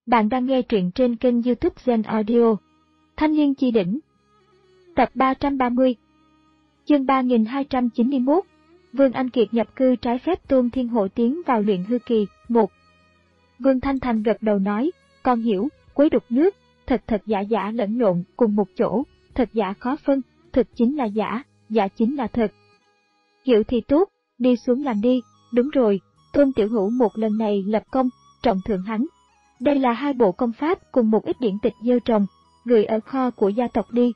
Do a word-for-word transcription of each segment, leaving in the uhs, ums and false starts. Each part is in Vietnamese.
Bạn đang nghe truyện trên kênh YouTube Zen Audio. Thanh Niên Chi Đỉnh. Tập ba trăm ba mươi. Chương ba nghìn hai trăm chín mươi mốt. Vương Anh Kiệt nhập cư trái phép, Tôn Thiên Hộ tiến vào luyện hư kỳ. một. Vương Thanh Thành gật đầu nói, con hiểu, quấy đục nước, thật thật giả giả lẫn lộn cùng một chỗ, thật giả khó phân, thực chính là giả, giả chính là thật. Hiểu thì tốt, đi xuống làm đi. Đúng rồi, Tôn Tiểu Hữu một lần này lập công, trọng thưởng hắn. Đây là hai bộ công pháp cùng một ít điển tịch gieo trồng, gửi ở kho của gia tộc đi.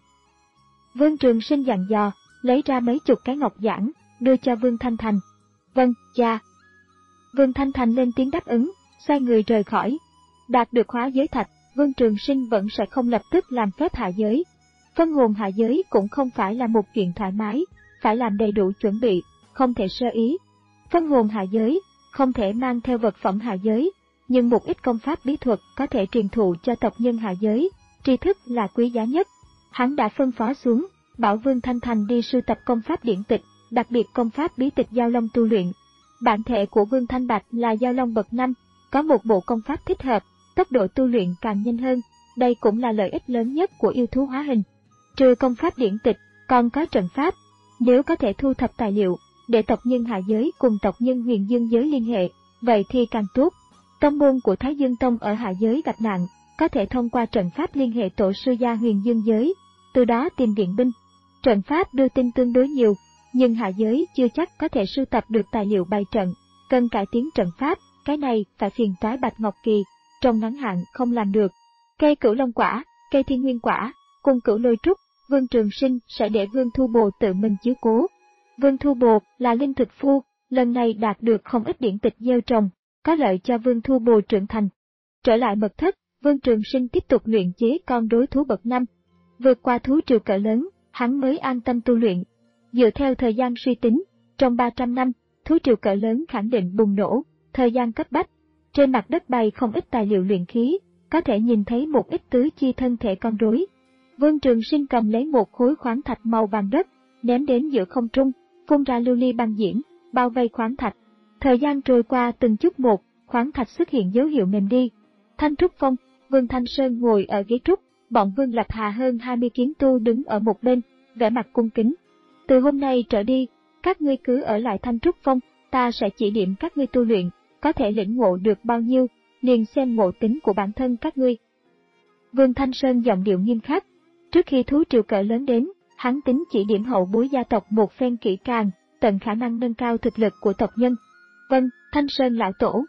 Vương Trường Sinh dặn dò, lấy ra mấy chục cái ngọc giản, đưa cho Vương Thanh Thành. Vâng, cha. Vương Thanh Thành lên tiếng đáp ứng, xoay người rời khỏi. Đạt được hóa giới thạch, Vương Trường Sinh vẫn sẽ không lập tức làm phép hạ giới. Phân hồn hạ giới cũng không phải là một chuyện thoải mái, phải làm đầy đủ chuẩn bị, không thể sơ ý. Phân hồn hạ giới, không thể mang theo vật phẩm hạ giới, nhưng một ít công pháp bí thuật có thể truyền thụ cho tộc nhân hạ giới, tri thức là quý giá nhất. Hắn đã phân phó xuống, bảo Vương Thanh Thành đi sưu tập công pháp điển tịch, đặc biệt công pháp bí tịch Giao Long tu luyện. Bản thể của Vương Thanh Bạch là Giao Long bậc năm, có một bộ công pháp thích hợp, tốc độ tu luyện càng nhanh hơn, đây cũng là lợi ích lớn nhất của yêu thú hóa hình. Trừ công pháp điển tịch, còn có trận pháp, nếu có thể thu thập tài liệu, để tộc nhân hạ giới cùng tộc nhân huyền dương giới liên hệ, vậy thì càng tốt. Tông môn của Thái Dương Tông ở hạ giới gặp nạn, có thể thông qua trận pháp liên hệ tổ sư gia huyền dương giới, từ đó tìm viện binh. Trận pháp đưa tin tương đối nhiều, nhưng hạ giới chưa chắc có thể sưu tập được tài liệu bày trận, cần cải tiến trận pháp, cái này phải phiền toái Bạch Ngọc Kỳ, trong ngắn hạn không làm được. Cây Cửu Long quả, cây Thiên Nguyên quả, cùng Cửu Lôi trúc, Vương Trường Sinh sẽ để Vương Thu Bồ tự mình chiếu cố. Vương Thu Bồ là linh thực phu, lần này đạt được không ít điển tịch gieo trồng, có lợi cho Vương Thu Bồ trưởng thành. Trở lại mật thất, Vương Trường Sinh tiếp tục luyện chế con đối thú bậc năm. Vượt qua thú triều cỡ lớn, hắn mới an tâm tu luyện. Dựa theo thời gian suy tính, trong ba trăm năm, thú triều cỡ lớn khẳng định bùng nổ, thời gian cấp bách. Trên mặt đất bày không ít tài liệu luyện khí, có thể nhìn thấy một ít tứ chi thân thể con rối. Vương Trường Sinh cầm lấy một khối khoáng thạch màu vàng đất, ném đến giữa không trung, phun ra lưu ly băng diễm, bao vây khoáng thạch. Thời gian trôi qua từng chút một, khoáng thạch xuất hiện dấu hiệu mềm đi. Thanh Trúc Phong, Vương Thanh Sơn ngồi ở ghế trúc, bọn Vương Lập Hà hơn hai mươi kiếm tu đứng ở một bên, vẻ mặt cung kính. Từ hôm nay trở đi, các ngươi cứ ở lại Thanh Trúc Phong, ta sẽ chỉ điểm các ngươi tu luyện, có thể lĩnh ngộ được bao nhiêu, liền xem ngộ tính của bản thân các ngươi. Vương Thanh Sơn giọng điệu nghiêm khắc. Trước khi thú triều cỡ lớn đến, hắn tính chỉ điểm hậu bối gia tộc một phen kỹ càng, tận khả năng nâng cao thực lực của tộc nhân. Vâng, Thanh Sơn lão tổ.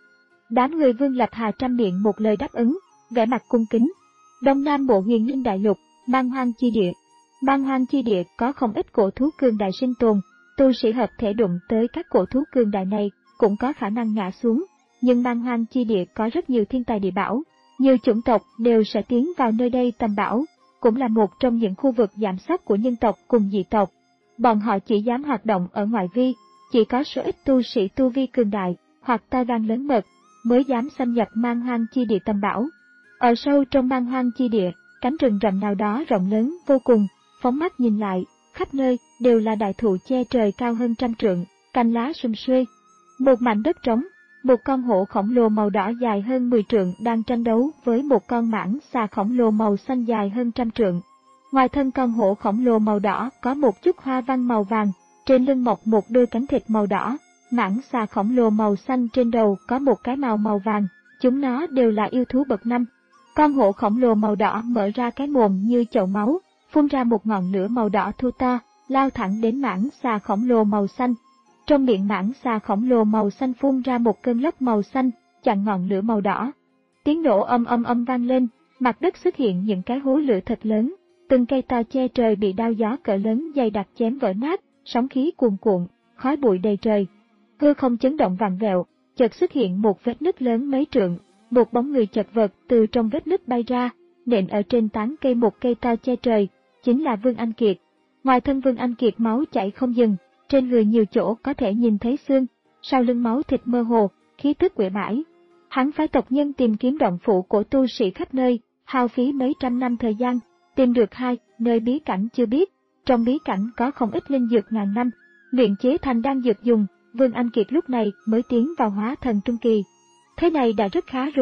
Đám người Vương Lập Hà trăm miệng một lời đáp ứng, vẻ mặt cung kính. Đông Nam bộ Huyền Linh đại lục, Man Hoang chi địa. Man Hoang chi địa có không ít cổ thú cường đại sinh tồn, tu sĩ hợp thể đụng tới các cổ thú cường đại này cũng có khả năng ngã xuống, nhưng Man Hoang chi địa có rất nhiều thiên tài địa bảo, nhiều chủng tộc đều sẽ tiến vào nơi đây tầm bảo, cũng là một trong những khu vực giảm sóc của nhân tộc cùng dị tộc. Bọn họ chỉ dám hoạt động ở ngoại vi, chỉ có số ít tu sĩ tu vi cường đại hoặc tai gan lớn mật mới dám xâm nhập Man Hoang chi địa tầm bảo. Ở sâu trong Man Hoang chi địa, cánh rừng rậm nào đó rộng lớn vô cùng, phóng mắt nhìn lại, khắp nơi đều là đại thụ che trời cao hơn trăm trượng, cành lá sum xuê. Một mảnh đất trống, một con hổ khổng lồ màu đỏ dài hơn mười trượng đang tranh đấu với một con mãng xà khổng lồ màu xanh dài hơn trăm trượng. Ngoài thân con hổ khổng lồ màu đỏ có một chút hoa văn màu vàng, trên lưng mọc một đôi cánh thịt màu đỏ, mãng xà khổng lồ màu xanh trên đầu có một cái mào màu vàng, chúng nó đều là yêu thú bậc năm. Con hổ khổng lồ màu đỏ mở ra cái mồm như chậu máu, phun ra một ngọn lửa màu đỏ thô to, lao thẳng đến mãng xà khổng lồ màu xanh. Trong miệng mãng xà khổng lồ màu xanh phun ra một cơn lốc màu xanh, chặn ngọn lửa màu đỏ. Tiếng nổ âm âm âm vang lên, mặt đất xuất hiện những cái hố lửa thật lớn, từng cây to che trời bị đao gió cỡ lớn dày đặc chém vỡ nát, sóng khí cuồn cuộn, khói bụi đầy trời. Hư không chấn động vặn vẹo, chợt xuất hiện một vết nứt lớn mấy trượng, một bóng người chật vật từ trong vết nứt bay ra, nện ở trên tán cây một cây to che trời, chính là Vương Anh Kiệt. Ngoài thân Vương Anh Kiệt máu chảy không dừng, trên người nhiều chỗ có thể nhìn thấy xương, sau lưng máu thịt mơ hồ, khí tức uể oải. Hắn phái tộc nhân tìm kiếm động phủ của tu sĩ khắp nơi, hao phí mấy trăm năm thời gian, tìm được hai nơi bí cảnh chưa biết, trong bí cảnh có không ít linh dược ngàn năm, luyện chế thành đan dược dùng, Vương Anh Kiệt lúc này mới tiến vào hóa thần trung kỳ. Thế này đã rất khá rồi,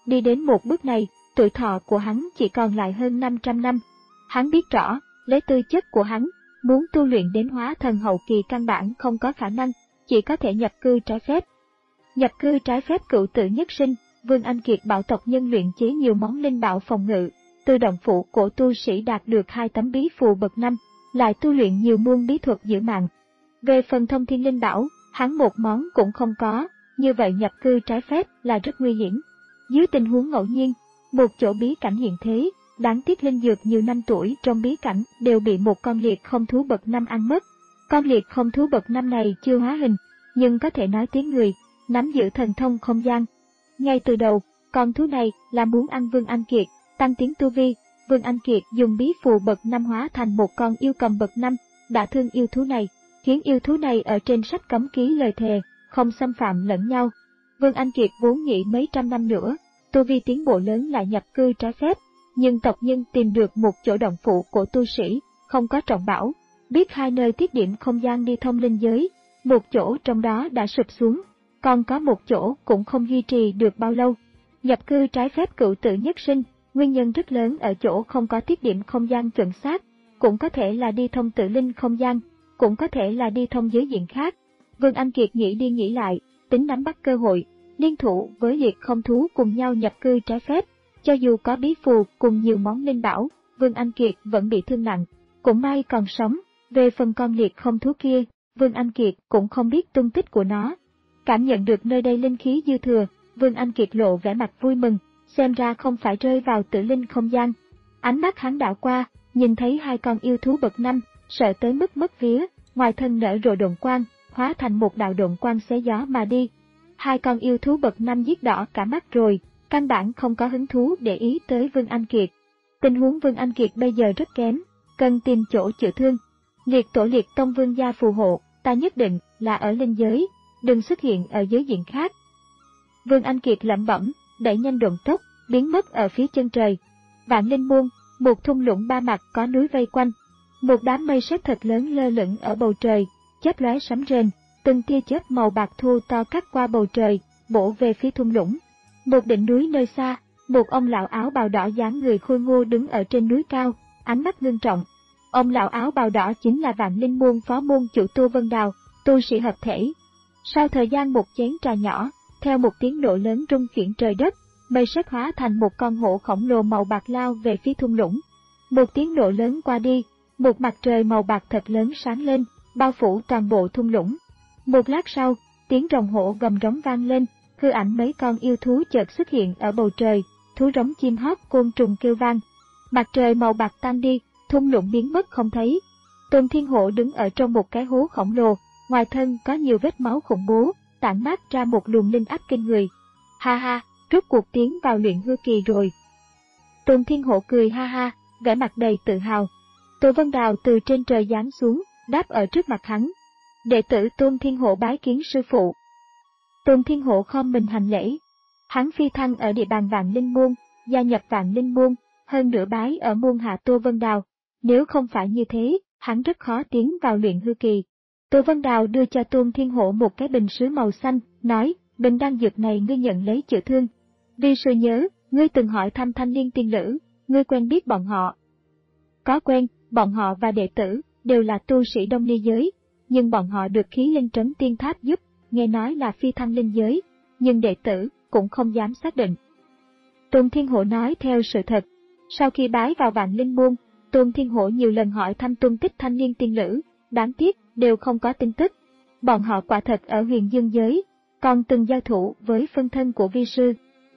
Đi đến một bước này, tuổi thọ của hắn chỉ còn lại hơn năm trăm năm. Hắn biết rõ, lấy tư chất của hắn, muốn tu luyện đến hóa thần hậu kỳ căn bản không có khả năng, chỉ có thể nhập cư trái phép. Nhập cư trái phép cửu tử nhất sinh, Vương Anh Kiệt bảo tộc nhân luyện chế nhiều món linh bảo phòng ngự, từ động phủ của tu sĩ đạt được hai tấm bí phù bậc năm, lại tu luyện nhiều môn bí thuật giữ mạng. Về phần thông thiên linh bảo, hắn một món cũng không có, như vậy nhập cư trái phép là rất nguy hiểm. Dưới tình huống ngẫu nhiên, một chỗ bí cảnh hiện thế, đáng tiếc linh dược nhiều năm tuổi trong bí cảnh đều bị một con liệt không thú bậc năm ăn mất. Con liệt không thú bậc năm này chưa hóa hình, nhưng có thể nói tiếng người, nắm giữ thần thông không gian. Ngay từ đầu, con thú này là muốn ăn Vương Anh Kiệt, tăng tiến tu vi. Vương Anh Kiệt dùng bí phù bậc năm hóa thành một con yêu cầm bậc năm, đã thương yêu thú này, khiến yêu thú này ở trên sách cấm ký lời thề, không xâm phạm lẫn nhau. Vương Anh Kiệt vốn nghĩ mấy trăm năm nữa, tu vi tiến bộ lớn lại nhập cư trái phép, nhưng tộc nhân tìm được một chỗ động phủ của tu sĩ, không có trọng bảo, biết hai nơi tiết điểm không gian đi thông linh giới, một chỗ trong đó đã sụp xuống, còn có một chỗ cũng không duy trì được bao lâu. Nhập cư trái phép cửu tử nhất sinh, nguyên nhân rất lớn ở chỗ không có tiết điểm không gian chuẩn xác, cũng có thể là đi thông tự linh không gian, cũng có thể là đi thông giới diện khác. Vương Anh Kiệt nghĩ đi nghĩ lại, tính nắm bắt cơ hội, liên thủ với liệt không thú cùng nhau nhập cư trái phép. Cho dù có bí phù cùng nhiều món linh bảo, Vương Anh Kiệt vẫn bị thương nặng, cũng may còn sống. Về phần con liệt không thú kia, Vương Anh Kiệt cũng không biết tung tích của nó. Cảm nhận được nơi đây linh khí dư thừa, Vương Anh Kiệt lộ vẻ mặt vui mừng, xem ra không phải rơi vào tử linh không gian. Ánh mắt hắn đảo qua, nhìn thấy hai con yêu thú bậc năm, sợ tới mức mất vía, ngoài thân nở rộ độn quang, hóa thành một đạo độn quang xé gió mà đi. Hai con yêu thú bậc năm giết đỏ cả mắt rồi, căn bản không có hứng thú để ý tới Vương Anh Kiệt. Tình huống Vương Anh Kiệt bây giờ rất kém, cần tìm chỗ chữa thương. Liệt tổ liệt tông vương gia phù hộ, ta nhất định là ở linh giới, đừng xuất hiện ở giới diện khác. Vương Anh Kiệt lẩm bẩm, đẩy nhanh độn tốc, biến mất ở phía chân trời. Vạn Linh Môn, một thung lũng ba mặt có núi vây quanh. Một đám mây sét thật lớn lơ lửng ở bầu trời, chớp lóe sấm rền, từng tia chớp màu bạc thu to cắt qua bầu trời, bổ về phía thung lũng. Một đỉnh núi nơi xa, một ông lão áo bào đỏ dáng người khôi ngô đứng ở trên núi cao, ánh mắt ngưng trọng. Ông lão áo bào đỏ chính là Vạn Linh Môn phó môn chủ Tu Vân Đào, tu sĩ hợp thể. Sau thời gian một chén trà nhỏ, theo một tiếng nổ lớn rung chuyển trời đất, mây sét hóa thành một con hổ khổng lồ màu bạc lao về phía thung lũng. Một tiếng nổ lớn qua đi, một mặt trời màu bạc thật lớn sáng lên, bao phủ toàn bộ thung lũng. Một lát sau, tiếng rồng hổ gầm rống vang lên, hư ảnh mấy con yêu thú chợt xuất hiện ở bầu trời, thú rống chim hót côn trùng kêu vang. Mặt trời màu bạc tan đi, thung lũng biến mất không thấy. Tôn Thiên Hổ đứng ở trong một cái hố khổng lồ, ngoài thân có nhiều vết máu khủng bố, tản mát ra một luồng linh áp kinh người. Ha ha, rốt cuộc tiến vào luyện hư kỳ rồi. Tôn Thiên Hổ cười ha ha, vẻ mặt đầy tự hào. Tô Vân Đào từ trên trời giáng xuống, đáp ở trước mặt hắn. Đệ tử Tôn Thiên Hổ bái kiến sư phụ. Tôn Thiên Hổ khom mình hành lễ. Hắn phi thăng ở địa bàn Vạn Linh Môn, gia nhập Vạn Linh Môn, hơn nửa bái ở môn hạ Tô Vân Đào. Nếu không phải như thế, hắn rất khó tiến vào luyện hư kỳ. Tô Vân Đào đưa cho Tôn Thiên Hổ một cái bình sứ màu xanh, nói, bình đan dược này ngươi nhận lấy chữa thương. Vi sư nhớ, ngươi từng hỏi thăm Thanh Liên tiên nữ, ngươi quen biết bọn họ. Có quen, bọn họ và đệ tử, đều là tu sĩ Đông Ly giới, nhưng bọn họ được khí linh trấn tiên tháp giúp, nghe nói là phi thăng linh giới, nhưng đệ tử cũng không dám xác định. Tôn Thiên Hổ nói theo sự thật. Sau khi bái vào Vạn Linh Môn, Tôn Thiên Hổ nhiều lần hỏi thăm tung tích Thanh Liên tiên nữ, đáng tiếc đều không có tin tức. Bọn họ quả thật ở huyền dương giới, còn từng giao thủ với phân thân của vi sư.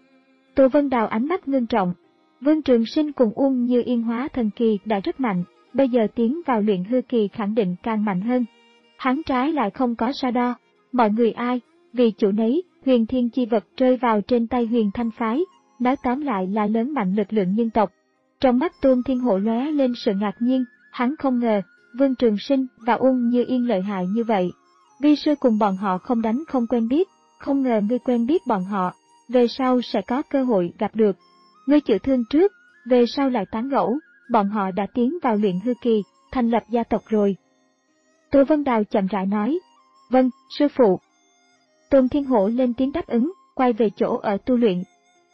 Tô Vân Đào ánh mắt ngưng trọng. Vương Trường Sinh cùng Uông Như Yên hóa thần kỳ đã rất mạnh, bây giờ tiến vào luyện hư kỳ khẳng định càng mạnh hơn. Hắn trái lại không có so đo, mọi người ai, vì chủ nấy, huyền thiên chi vật rơi vào trên tay huyền thanh phái, nói tóm lại là lớn mạnh lực lượng nhân tộc. Trong mắt Tôn Thiên Hổ lóe lên sự ngạc nhiên, hắn không ngờ, Vương Trường Sinh và Uông Như Yên lợi hại như vậy. Vi sư cùng bọn họ không đánh không quen biết, không ngờ ngươi quen biết bọn họ, về sau sẽ có cơ hội gặp được. Ngươi chữa thương trước, về sau lại tán gẫu, bọn họ đã tiến vào luyện hư kỳ, thành lập gia tộc rồi. Tô Vân Đào chậm rãi nói, vâng, sư phụ. Tôn Thiên Hổ lên tiếng đáp ứng, quay về chỗ ở tu luyện.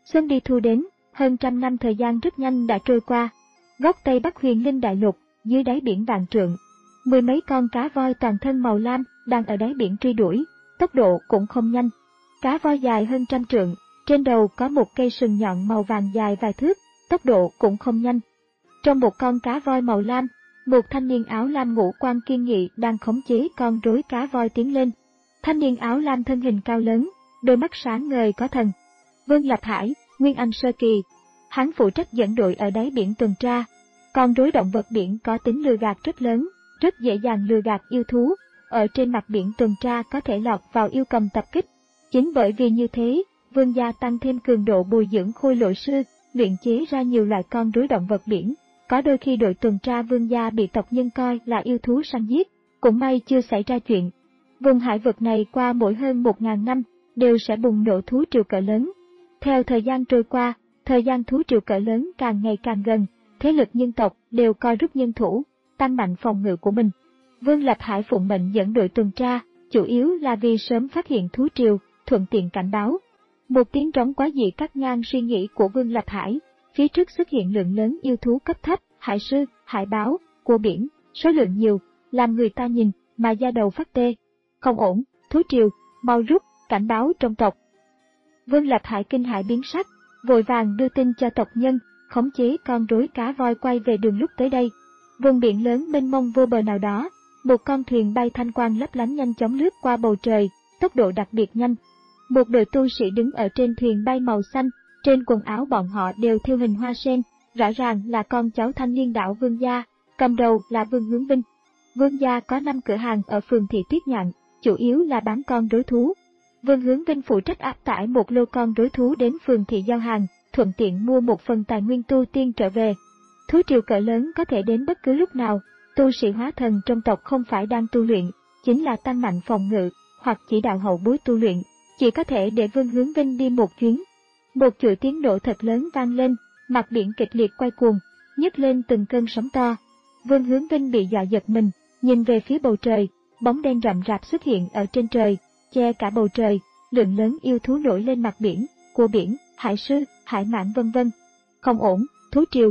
Xuân đi thu đến, hơn trăm năm thời gian rất nhanh đã trôi qua. Góc Tây Bắc Huyền Linh Đại Lục, dưới đáy biển vạn trượng, mười mấy con cá voi toàn thân màu lam đang ở đáy biển truy đuổi, tốc độ cũng không nhanh. Cá voi dài hơn trăm trượng, trên đầu có một cây sừng nhọn màu vàng dài vài thước, tốc độ cũng không nhanh. Trong một con cá voi màu lam, một thanh niên áo lam ngũ quan kiên nghị đang khống chế con rối cá voi tiến lên. Thanh niên áo lam thân hình cao lớn, đôi mắt sáng ngời có thần. Vương Lập Hải, Nguyên Anh sơ kỳ. Hắn phụ trách dẫn đội ở đáy biển tuần tra. Con rối động vật biển có tính lừa gạt rất lớn, rất dễ dàng lừa gạt yêu thú. Ở trên mặt biển tuần tra có thể lọt vào yêu cầm tập kích. Chính bởi vì như thế, Vương gia tăng thêm cường độ bồi dưỡng khôi lỗi sư, luyện chế ra nhiều loại con rối động vật biển. Có đôi khi đội tuần tra Vương gia bị tộc nhân coi là yêu thú săn giết, cũng may chưa xảy ra chuyện. Vùng hải vực này qua mỗi hơn một ngàn năm, đều sẽ bùng nổ thú triều cỡ lớn. Theo thời gian trôi qua, thời gian thú triều cỡ lớn càng ngày càng gần, thế lực nhân tộc đều coi rút nhân thủ, tăng mạnh phòng ngự của mình. Vương Lập Hải phụng mệnh dẫn đội tuần tra, chủ yếu là vì sớm phát hiện thú triều, thuận tiện cảnh báo. Một tiếng trống quá dị cắt ngang suy nghĩ của Vương Lập Hải, phía trước xuất hiện lượng lớn yêu thú cấp thấp, hải sư, hải báo, cua biển, số lượng nhiều, làm người ta nhìn mà da đầu phát tê. Không ổn, thú triều, mau rút, cảnh báo trong tộc. Vương Lập Hải kinh hãi biến sắc, vội vàng đưa tin cho tộc nhân, khống chế con rối cá voi quay về đường lúc tới đây. Vùng biển lớn mênh mông vô bờ nào đó, một con thuyền bay thanh quang lấp lánh nhanh chóng lướt qua bầu trời, tốc độ đặc biệt nhanh. Một đội tu sĩ đứng ở trên thuyền bay màu xanh, trên quần áo bọn họ đều thêu hình hoa sen, rõ ràng là con cháu thanh niên đạo Vương gia, cầm đầu là Vương Hướng Vinh. Vương gia có năm cửa hàng ở phường Thị Tuyết Nhạn, chủ yếu là bán con rối thú. Vương Hướng Vinh phụ trách áp tải một lô con rối thú đến phường Thị giao hàng, thuận tiện mua một phần tài nguyên tu tiên trở về. Thú triều cỡ lớn có thể đến bất cứ lúc nào, tu sĩ hóa thần trong tộc không phải đang tu luyện, chính là tăng mạnh phòng ngự, hoặc chỉ đạo hậu bối tu luyện, chỉ có thể để Vương Hướng Vinh đi một chuyến. Một chuỗi tiếng nổ thật lớn vang lên, mặt biển kịch liệt quay cuồng, nhấc lên từng cơn sóng to. Vương Hướng Vinh bị dọa giật mình, nhìn về phía bầu trời, bóng đen rậm rạp xuất hiện ở trên trời, che cả bầu trời, lượng lớn yêu thú nổi lên mặt biển, cua biển, hải sư, hải mãng vân vân. Không ổn, thú triều.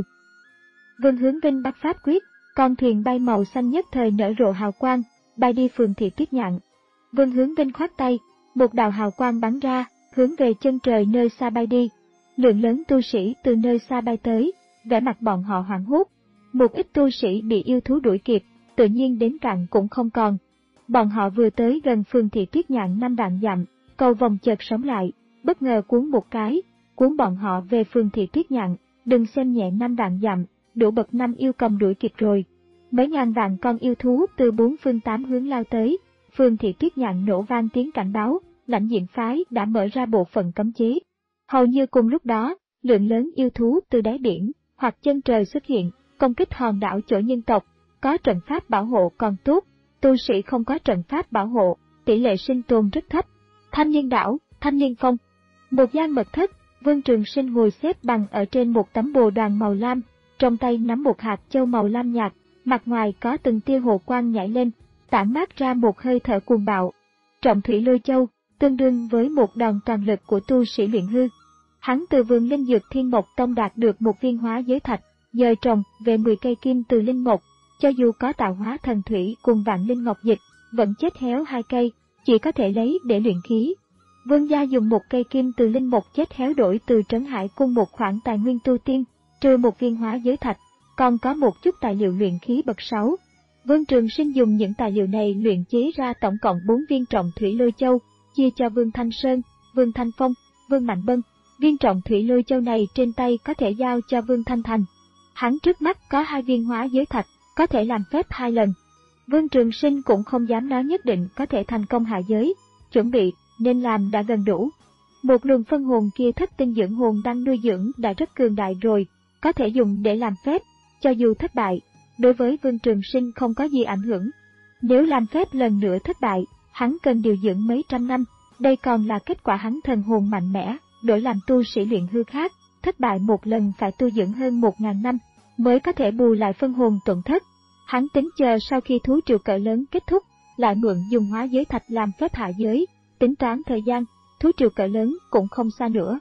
Vương Hướng Vinh bắt pháp quyết, con thuyền bay màu xanh nhất thời nở rộ hào quang, bay đi phường Thị Tuyết Nhạn. Vương Hướng Vinh khoát tay, một đạo hào quang bắn ra, hướng về chân trời nơi xa bay đi. Lượng lớn tu sĩ từ nơi xa bay tới, vẻ mặt bọn họ hoảng hốt. Một ít tu sĩ bị yêu thú đuổi kịp, tự nhiên đến cạn cũng không còn. Bọn họ vừa tới gần phường Thị Tuyết Nhạn năm vạn dặm, cầu vòng chợt sống lại, bất ngờ cuốn một cái, cuốn bọn họ về phường Thị Tuyết Nhạn. Đừng xem nhẹ năm vạn dặm, đủ bậc năm yêu cầm đuổi kịp rồi. Mấy ngàn vạn con yêu thú từ bốn phương tám hướng lao tới, phường Thị Tuyết Nhạn nổ vang tiếng cảnh báo, lãnh diện phái đã mở ra bộ phận cấm chế. Hầu như cùng lúc đó, lượng lớn yêu thú từ đáy biển hoặc chân trời xuất hiện, công kích hòn đảo chỗ nhân tộc. Có trận pháp bảo hộ còn tốt, tu sĩ không có trận pháp bảo hộ, tỷ lệ sinh tồn rất thấp. Thanh Niên đảo, Thanh Niên phong. Một gian mật thất, Vương Trường Sinh ngồi xếp bằng ở trên một tấm bồ đoàn màu lam, trong tay nắm một hạt châu màu lam nhạt, mặt ngoài có từng tia hồ quang nhảy lên, tản mát ra một hơi thở cuồng bạo. Trọng thủy lôi châu, tương đương với một đòn toàn lực của tu sĩ luyện hư. Hắn từ vườn linh dược Thiên Mộc Tông đạt được một viên hóa giới thạch, dời trồng về mười cây kim từ linh mộc, cho dù có tạo hóa thần thủy cùng vạn linh ngọc dịch, vẫn chết héo hai cây, chỉ có thể lấy để luyện khí. Vương gia dùng một cây kim từ linh mộc chết héo đổi từ Trấn Hải cung một khoản tài nguyên tu tiên, trừ một viên hóa giới thạch, còn có một chút tài liệu luyện khí bậc sáu. Vương Trường Sinh dùng những tài liệu này luyện chế ra tổng cộng bốn viên trọng thủy lôi châu, chia cho Vương Thanh Sơn, Vương Thanh Phong, Vương Mạnh Bân. Viên trọng thủy lôi châu này trên tay có thể giao cho Vương Thanh Thành. Hắn trước mắt có hai viên hóa giới thạch, có thể làm phép hai lần. Vương Trường Sinh cũng không dám nói nhất định có thể thành công hạ giới, chuẩn bị nên làm đã gần đủ. Một luồng phân hồn kia thất tinh dưỡng hồn đang nuôi dưỡng đã rất cường đại rồi, có thể dùng để làm phép, cho dù thất bại, đối với Vương Trường Sinh không có gì ảnh hưởng. Nếu làm phép lần nữa thất bại, hắn cần điều dưỡng mấy trăm năm, đây còn là kết quả hắn thần hồn mạnh mẽ, đổi làm tu sĩ luyện hư khác, thất bại một lần phải tu dưỡng hơn một ngàn năm, mới có thể bù lại phân hồn tổn thất. Hắn tính chờ sau khi thú triều cỡ lớn kết thúc, lại mượn dùng hóa giới thạch làm phép hạ giới, tính toán thời gian, thú triều cỡ lớn cũng không xa nữa.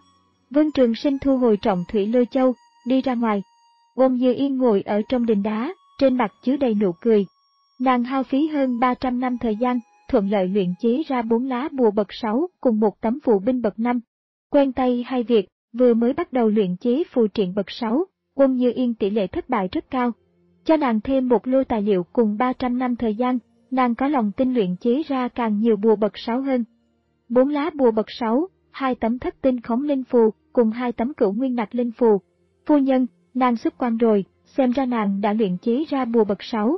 Vương Trường Sinh thu hồi trọng thủy lôi châu, đi ra ngoài. Ôn Như Yên ngồi ở trong đình đá, trên mặt chứa đầy nụ cười. Nàng hao phí hơn ba trăm năm thời gian, thuận lợi luyện chế ra bốn lá bùa bậc sáu cùng một tấm phù binh bậc năm. Quen tay hay việc, vừa mới bắt đầu luyện chế phù triện bậc sáu, Ôn Như Yên tỷ lệ thất bại rất cao. Cho nàng thêm một lô tài liệu cùng ba trăm năm thời gian, nàng có lòng tin luyện chế ra càng nhiều bùa bậc sáu hơn. Bốn lá bùa bậc sáu, hai tấm thất tinh khống linh phù, cùng hai tấm cửu nguyên nặc linh phù. Phu nhân, nàng xuất quan rồi, xem ra nàng đã luyện chế ra bùa bậc sáu.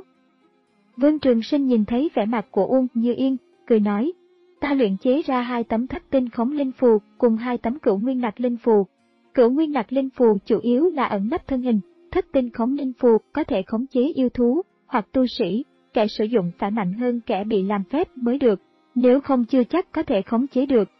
Vương Trường Sinh nhìn thấy vẻ mặt của Ôn Như Yên, cười nói, ta luyện chế ra hai tấm thất tinh khống linh phù cùng hai tấm cửu nguyên nặc linh phù. Cửu nguyên nặc linh phù chủ yếu là ẩn nấp thân hình, thất tinh khống linh phù có thể khống chế yêu thú hoặc tu sĩ, kẻ sử dụng phải mạnh hơn kẻ bị làm phép mới được, nếu không chưa chắc có thể khống chế được.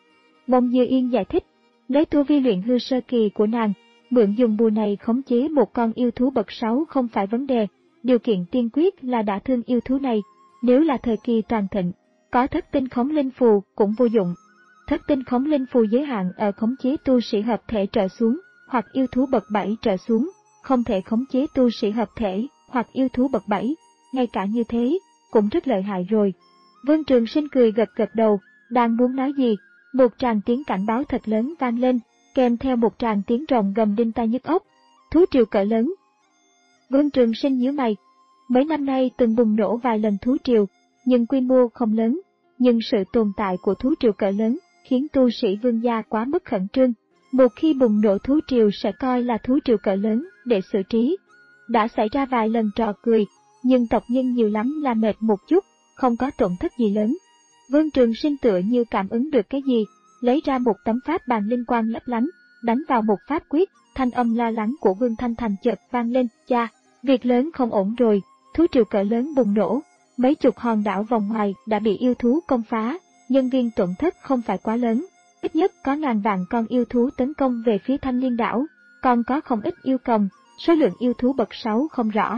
Ôn Như Yên giải thích, lấy tu vi luyện hư sơ kỳ của nàng, mượn dùng bùa này khống chế một con yêu thú bậc sáu không phải vấn đề, điều kiện tiên quyết là đã thương yêu thú này, nếu là thời kỳ toàn thịnh, có thất tinh khống linh phù cũng vô dụng. Thất tinh khống linh phù giới hạn ở khống chế tu sĩ hợp thể trở xuống, hoặc yêu thú bậc bảy trở xuống, không thể khống chế tu sĩ hợp thể, hoặc yêu thú bậc bảy, ngay cả như thế, cũng rất lợi hại rồi. Vương Trường Sinh cười gật gật đầu, đang muốn nói gì, một tràng tiếng cảnh báo thật lớn vang lên, kèm theo một tràng tiếng rồng gầm đinh tai nhức óc. Thú triều cỡ lớn. Vương Trường Sinh nhíu mày. Mấy năm nay từng bùng nổ vài lần thú triều, nhưng quy mô không lớn, nhưng sự tồn tại của thú triều cỡ lớn khiến tu sĩ vương gia quá mức khẩn trương. Một khi bùng nổ thú triều sẽ coi là thú triều cỡ lớn để xử trí. Đã xảy ra vài lần trò cười, nhưng tộc nhân nhiều lắm là mệt một chút, không có tổn thất gì lớn. Vương Trường Sinh tựa như cảm ứng được cái gì, lấy ra một tấm pháp bàn linh quang lấp lánh, đánh vào một pháp quyết, thanh âm lo lắng của Vương Thanh Thành chợt vang lên, cha, việc lớn không ổn rồi, thú triều cỡ lớn bùng nổ, mấy chục hòn đảo vòng ngoài đã bị yêu thú công phá, nhân viên tổn thất không phải quá lớn, ít nhất có ngàn vạn con yêu thú tấn công về phía Thanh Liên đảo, còn có không ít yêu cầm, số lượng yêu thú bậc sáu không rõ.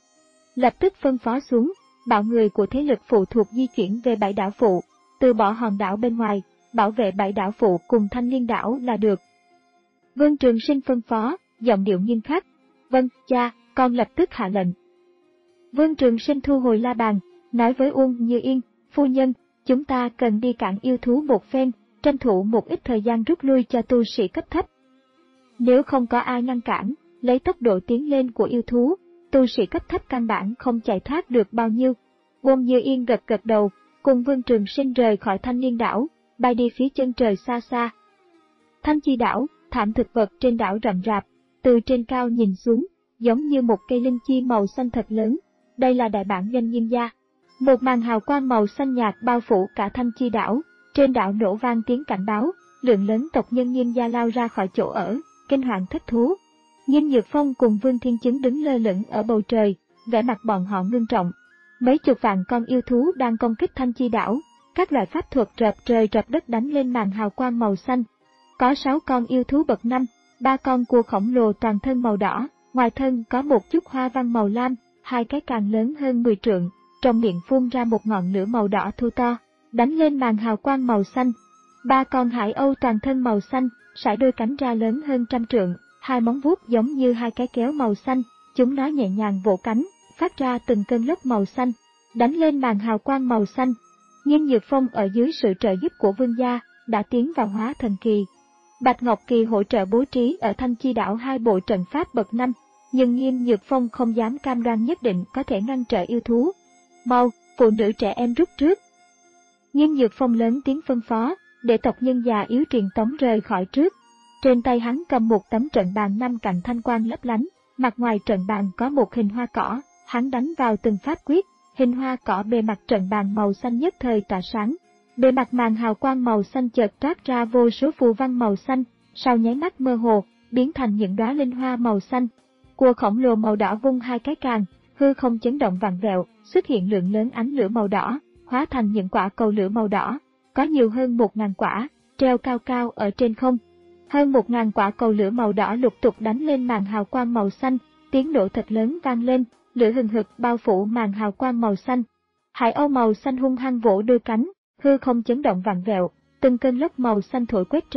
Lập tức phân phó xuống, bảo người của thế lực phụ thuộc di chuyển về bảy đảo phụ, từ bỏ hòn đảo bên ngoài, bảo vệ bảy đảo phụ cùng Thanh Liên đảo là được. Vương Trường Sinh phân phó, giọng điệu nghiêm khắc, vâng, cha, con lập tức hạ lệnh. Vương Trường Sinh thu hồi la bàn, nói với Ôn Như Yên, phu nhân, chúng ta cần đi cản yêu thú một phen, tranh thủ một ít thời gian rút lui cho tu sĩ cấp thấp. Nếu không có ai ngăn cản, lấy tốc độ tiến lên của yêu thú, tu sĩ cấp thấp căn bản không chạy thoát được bao nhiêu. Ôn Như Yên gật gật đầu, cùng Vương Trường Sinh rời khỏi Thanh Liên đảo, bay đi phía chân trời xa xa. Thanh Chi đảo, thảm thực vật trên đảo rậm rạp, từ trên cao nhìn xuống, giống như một cây linh chi màu xanh thật lớn. Đây là đại bản doanh Nghiêm gia. Một màn hào quang màu xanh nhạt bao phủ cả Thanh Chi đảo, trên đảo nổ vang tiếng cảnh báo, lượng lớn tộc nhân Nghiêm gia lao ra khỏi chỗ ở, kinh hoàng thất thú. Nghiêm Nhược Phong cùng Vương Thiên Chứng đứng lơ lửng ở bầu trời, vẻ mặt bọn họ ngưng trọng. Mấy chục vạn con yêu thú đang công kích Thanh Chi đảo, các loại pháp thuật rợp trời rợp đất đánh lên màn hào quang màu xanh. Có sáu con yêu thú bậc năm, ba con cua khổng lồ toàn thân màu đỏ, ngoài thân có một chút hoa văn màu lam, hai cái càng lớn hơn mười trượng, trong miệng phun ra một ngọn lửa màu đỏ thô to, đánh lên màn hào quang màu xanh. Ba con hải âu toàn thân màu xanh, sải đôi cánh ra lớn hơn trăm trượng, hai móng vuốt giống như hai cái kéo màu xanh, chúng nó nhẹ nhàng vỗ cánh, phát ra từng cơn lốc màu xanh, đánh lên màn hào quang màu xanh. Nghiêm Nhược Phong ở dưới sự trợ giúp của vương gia, đã tiến vào hóa thần kỳ. Bạch Ngọc Kỳ hỗ trợ bố trí ở Thanh Chi đảo hai bộ trận pháp bậc năm, nhưng Nghiêm Nhược Phong không dám cam đoan nhất định có thể ngăn trở yêu thú. Mau, phụ nữ trẻ em rút trước. Nghiêm Nhược Phong lớn tiếng phân phó, để tộc nhân già yếu truyền tống rời khỏi trước. Trên tay hắn cầm một tấm trận bàn năm cạnh thanh quang lấp lánh, mặt ngoài trận bàn có một hình hoa cỏ, hắn đánh vào từng pháp quyết, hình hoa cỏ bề mặt trận bàn màu xanh nhất thời tỏa sáng. Bề mặt màn hào quang màu xanh chợt toát ra vô số phù văn màu xanh, sau nháy mắt mơ hồ, biến thành những đóa linh hoa màu xanh. Cua khổng lồ màu đỏ vung hai cái càng, hư không chấn động vặn vẹo, xuất hiện lượng lớn ánh lửa màu đỏ, hóa thành những quả cầu lửa màu đỏ, có nhiều hơn một ngàn quả, treo cao cao ở trên không. Hơn một ngàn quả cầu lửa màu đỏ lục tục đánh lên màn hào quang màu xanh, tiếng nổ thật lớn vang lên, lửa hừng hực bao phủ màn hào quang màu xanh. Hải âu màu xanh hung hăng vỗ đôi cánh, hư không chấn động vặn vẹo, từng cơn lốc màu xanh thổi quét ra,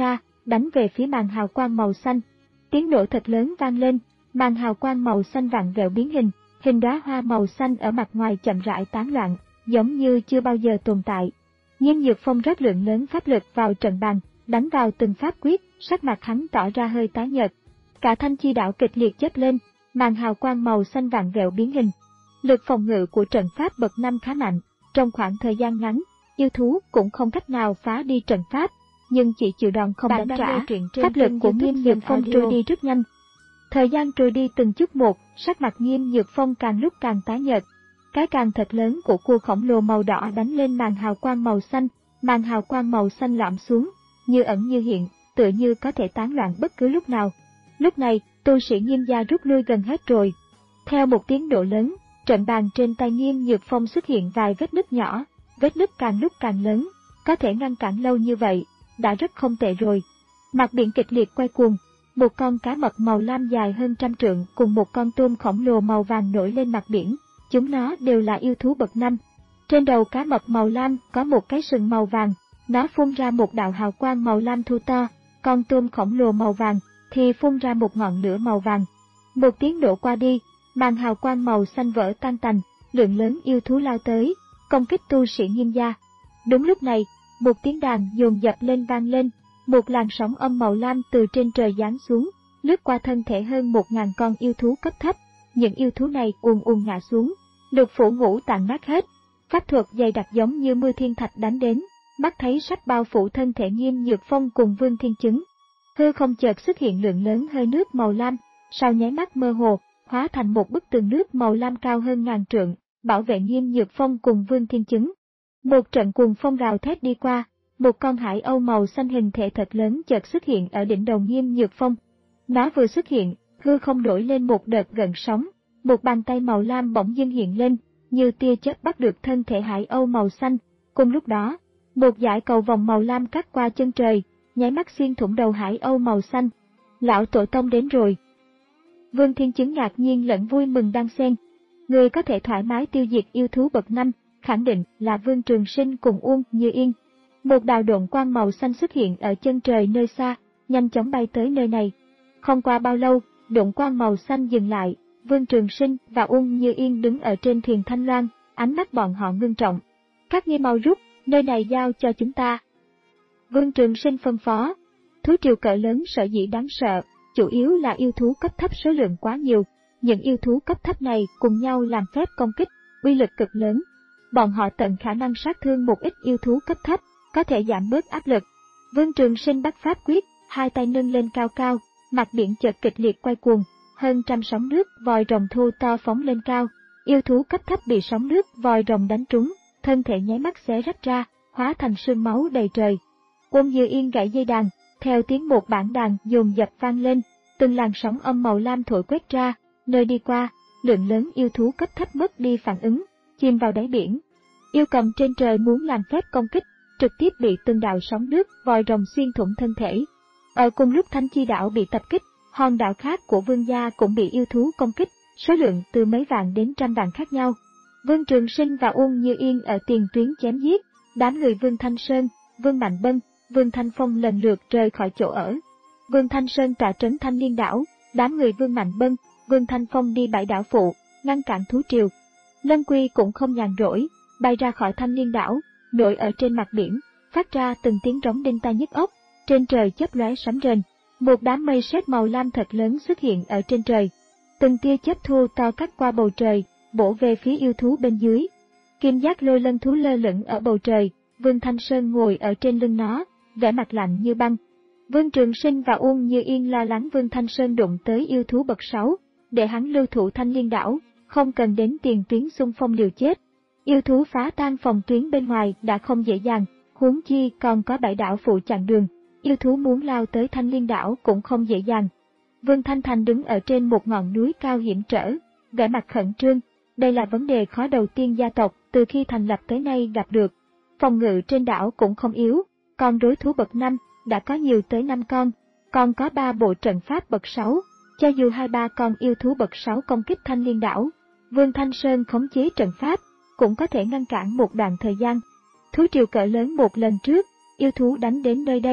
đánh về phía màn hào quang màu xanh. Tiếng nổ thật lớn vang lên, màn hào quang màu xanh vặn vẹo biến hình, hình đóa hoa màu xanh ở mặt ngoài chậm rãi tán loạn, giống như chưa bao giờ tồn tại. Nghiêm Nhược Phong rót lượng lớn pháp lực vào trận bàn, đánh vào từng pháp quyết, sắc mặt hắn tỏ ra hơi tái nhợt. Cả thanh chi đạo kịch liệt chớp lên, màn hào quang màu xanh vặn vẹo biến hình. Lực phòng ngự của trận pháp bậc năm khá mạnh, trong khoảng thời gian ngắn, yêu thú cũng không cách nào phá đi trận pháp, nhưng chỉ chịu đòn không đánh trả, pháp lực của Nghiêm Nhược Phong trôi đi rất nhanh. Thời gian trôi đi từng chút một, sắc mặt Nghiêm Nhược Phong càng lúc càng tái nhợt. Cái càng thật lớn của cua khổng lồ màu đỏ đánh lên màn hào quang màu xanh, màn hào quang màu xanh lõm xuống, như ẩn như hiện, tựa như có thể tán loạn bất cứ lúc nào. Lúc này, tu sĩ Nghiêm gia rút lui gần hết rồi. Theo một tiếng nổ lớn, trận bàn trên tay Nghiêm Nhược Phong xuất hiện vài vết nứt nhỏ, vết nứt càng lúc càng lớn, có thể ngăn cản lâu như vậy, đã rất không tệ rồi. Mặt biển kịch liệt quay cuồng, một con cá mập màu lam dài hơn trăm trượng cùng một con tôm khổng lồ màu vàng nổi lên mặt biển, chúng nó đều là yêu thú bậc năm. Trên đầu cá mập màu lam có một cái sừng màu vàng, nó phun ra một đạo hào quang màu lam thu to, con tôm khổng lồ màu vàng thì phun ra một ngọn lửa màu vàng. Một tiếng nổ qua đi, màn hào quang màu xanh vỡ tan tành, lượng lớn yêu thú lao tới, công kích tu sĩ Nghiêm gia. Đúng lúc này, một tiếng đàn dồn dập lên vang lên, một làn sóng âm màu lam từ trên trời giáng xuống, lướt qua thân thể hơn một ngàn con yêu thú cấp thấp. Những yêu thú này ùn ùn ngã xuống, lục phủ ngũ tạng nát hết. Pháp thuật dày đặc giống như mưa thiên thạch đánh đến, mắt thấy sắp bao phủ thân thể Nghiêm Nhược Phong cùng Vương Thiên Chứng. Hư không chợt xuất hiện lượng lớn hơi nước màu lam, sau nháy mắt mơ hồ, hóa thành một bức tường nước màu lam cao hơn ngàn trượng, bảo vệ Nghiêm Nhược Phong cùng Vương Thiên Chứng. Một trận cuồng phong rào thét đi qua, một con hải âu màu xanh hình thể thật lớn chợt xuất hiện ở đỉnh đầu Nghiêm Nhược Phong. Nó vừa xuất hiện, hư không nổi lên một đợt gợn sóng, một bàn tay màu lam bỗng dưng hiện lên, như tia chớp bắt được thân thể hải âu màu xanh. Cùng lúc đó, một dải cầu vòng màu lam cắt qua chân trời, nháy mắt xuyên thủng đầu hải âu màu xanh. Lão tổ tông đến rồi. Vương Thiên Chứng ngạc nhiên lẫn vui mừng đan xen. Người có thể thoải mái tiêu diệt yêu thú bậc năm, khẳng định là Vương Trường Sinh cùng Uông Như Yên. Một đạo độn quang màu xanh xuất hiện ở chân trời nơi xa, nhanh chóng bay tới nơi này. Không qua bao lâu, độn quang màu xanh dừng lại, Vương Trường Sinh và Uông Như Yên đứng ở trên thuyền Thanh Loan, ánh mắt bọn họ ngưng trọng. Các ngươi mau rút, nơi này giao cho chúng ta. Vương Trường Sinh phân phó. Thú triều cỡ lớn sở dĩ đáng sợ, chủ yếu là yêu thú cấp thấp số lượng quá nhiều. Những yêu thú cấp thấp này cùng nhau làm phép công kích, uy lực cực lớn. Bọn họ tận khả năng sát thương một ít yêu thú cấp thấp, có thể giảm bớt áp lực. Vương Trường Sinh bắt pháp quyết, hai tay nâng lên cao cao, mặt biển chợt kịch liệt quay cuồng, hơn trăm sóng nước vòi rồng thu to phóng lên cao. Yêu thú cấp thấp bị sóng nước vòi rồng đánh trúng, thân thể nháy mắt xé rách ra, hóa thành sương máu đầy trời. Uông Như Yên gãy dây đàn, theo tiếng một bản đàn dồn dập vang lên, từng làn sóng âm màu lam thổi quét ra, nơi đi qua, lượng lớn yêu thú cấp thấp mất đi phản ứng, chìm vào đáy biển. Yêu cầm trên trời muốn làm phép công kích, trực tiếp bị từng đạo sóng nước vòi rồng xuyên thủng thân thể. Ở cùng lúc Thánh Chi Đảo bị tập kích, hòn đảo khác của Vương gia cũng bị yêu thú công kích, số lượng từ mấy vạn đến trăm vạn khác nhau. Vương Trường Sinh và Uông Như Yên ở tiền tuyến chém giết, đám người Vương Thanh Sơn, Vương Mạnh Bân, Vương Thanh Phong lần lượt rời khỏi chỗ ở. Vương Thanh Sơn tọa trấn Thanh Liên đảo, đám người Vương Mạnh Bân, Vương Thanh Phong đi bãi đảo phụ, ngăn cản thú triều. Lân Quy cũng không nhàn rỗi, bay ra khỏi Thanh Liên đảo, nổi ở trên mặt biển, phát ra từng tiếng rống đinh tai nhức óc. Trên trời chớp lóe sấm rền, một đám mây sét màu lam thật lớn xuất hiện ở trên trời. Từng tia chớp thu to cắt qua bầu trời, bổ về phía yêu thú bên dưới. Kim giác lôi lân thú lơ lửng ở bầu trời, Vương Thanh Sơn ngồi ở trên lưng nó, vẻ mặt lạnh như băng. Vương Trường Sinh và Uông Như Yên lo lắng Vương Thanh Sơn đụng tới yêu thú bậc sáu, để hắn lưu thủ Thanh Liên đảo, không cần đến tiền tuyến xung phong liều chết. Yêu thú phá tan phòng tuyến bên ngoài đã không dễ dàng, huống chi còn có bãi đảo phụ chặn đường. Yêu thú muốn lao tới Thanh Liên đảo cũng không dễ dàng. Vương Thanh Thành đứng ở trên một ngọn núi cao hiểm trở, vẻ mặt khẩn trương. Đây là vấn đề khó đầu tiên gia tộc từ khi thành lập tới nay gặp được. Phòng ngự trên đảo cũng không yếu, con rối thú bậc năm đã có nhiều tới năm con, còn có ba bộ trận pháp bậc sáu. Cho dù hai ba con yêu thú bậc sáu công kích Thanh Liên đảo, Vương Thanh Sơn khống chế trận pháp cũng có thể ngăn cản một đoạn thời gian. Thú triều cỡ lớn một lần trước, yêu thú đánh đến nơi đây,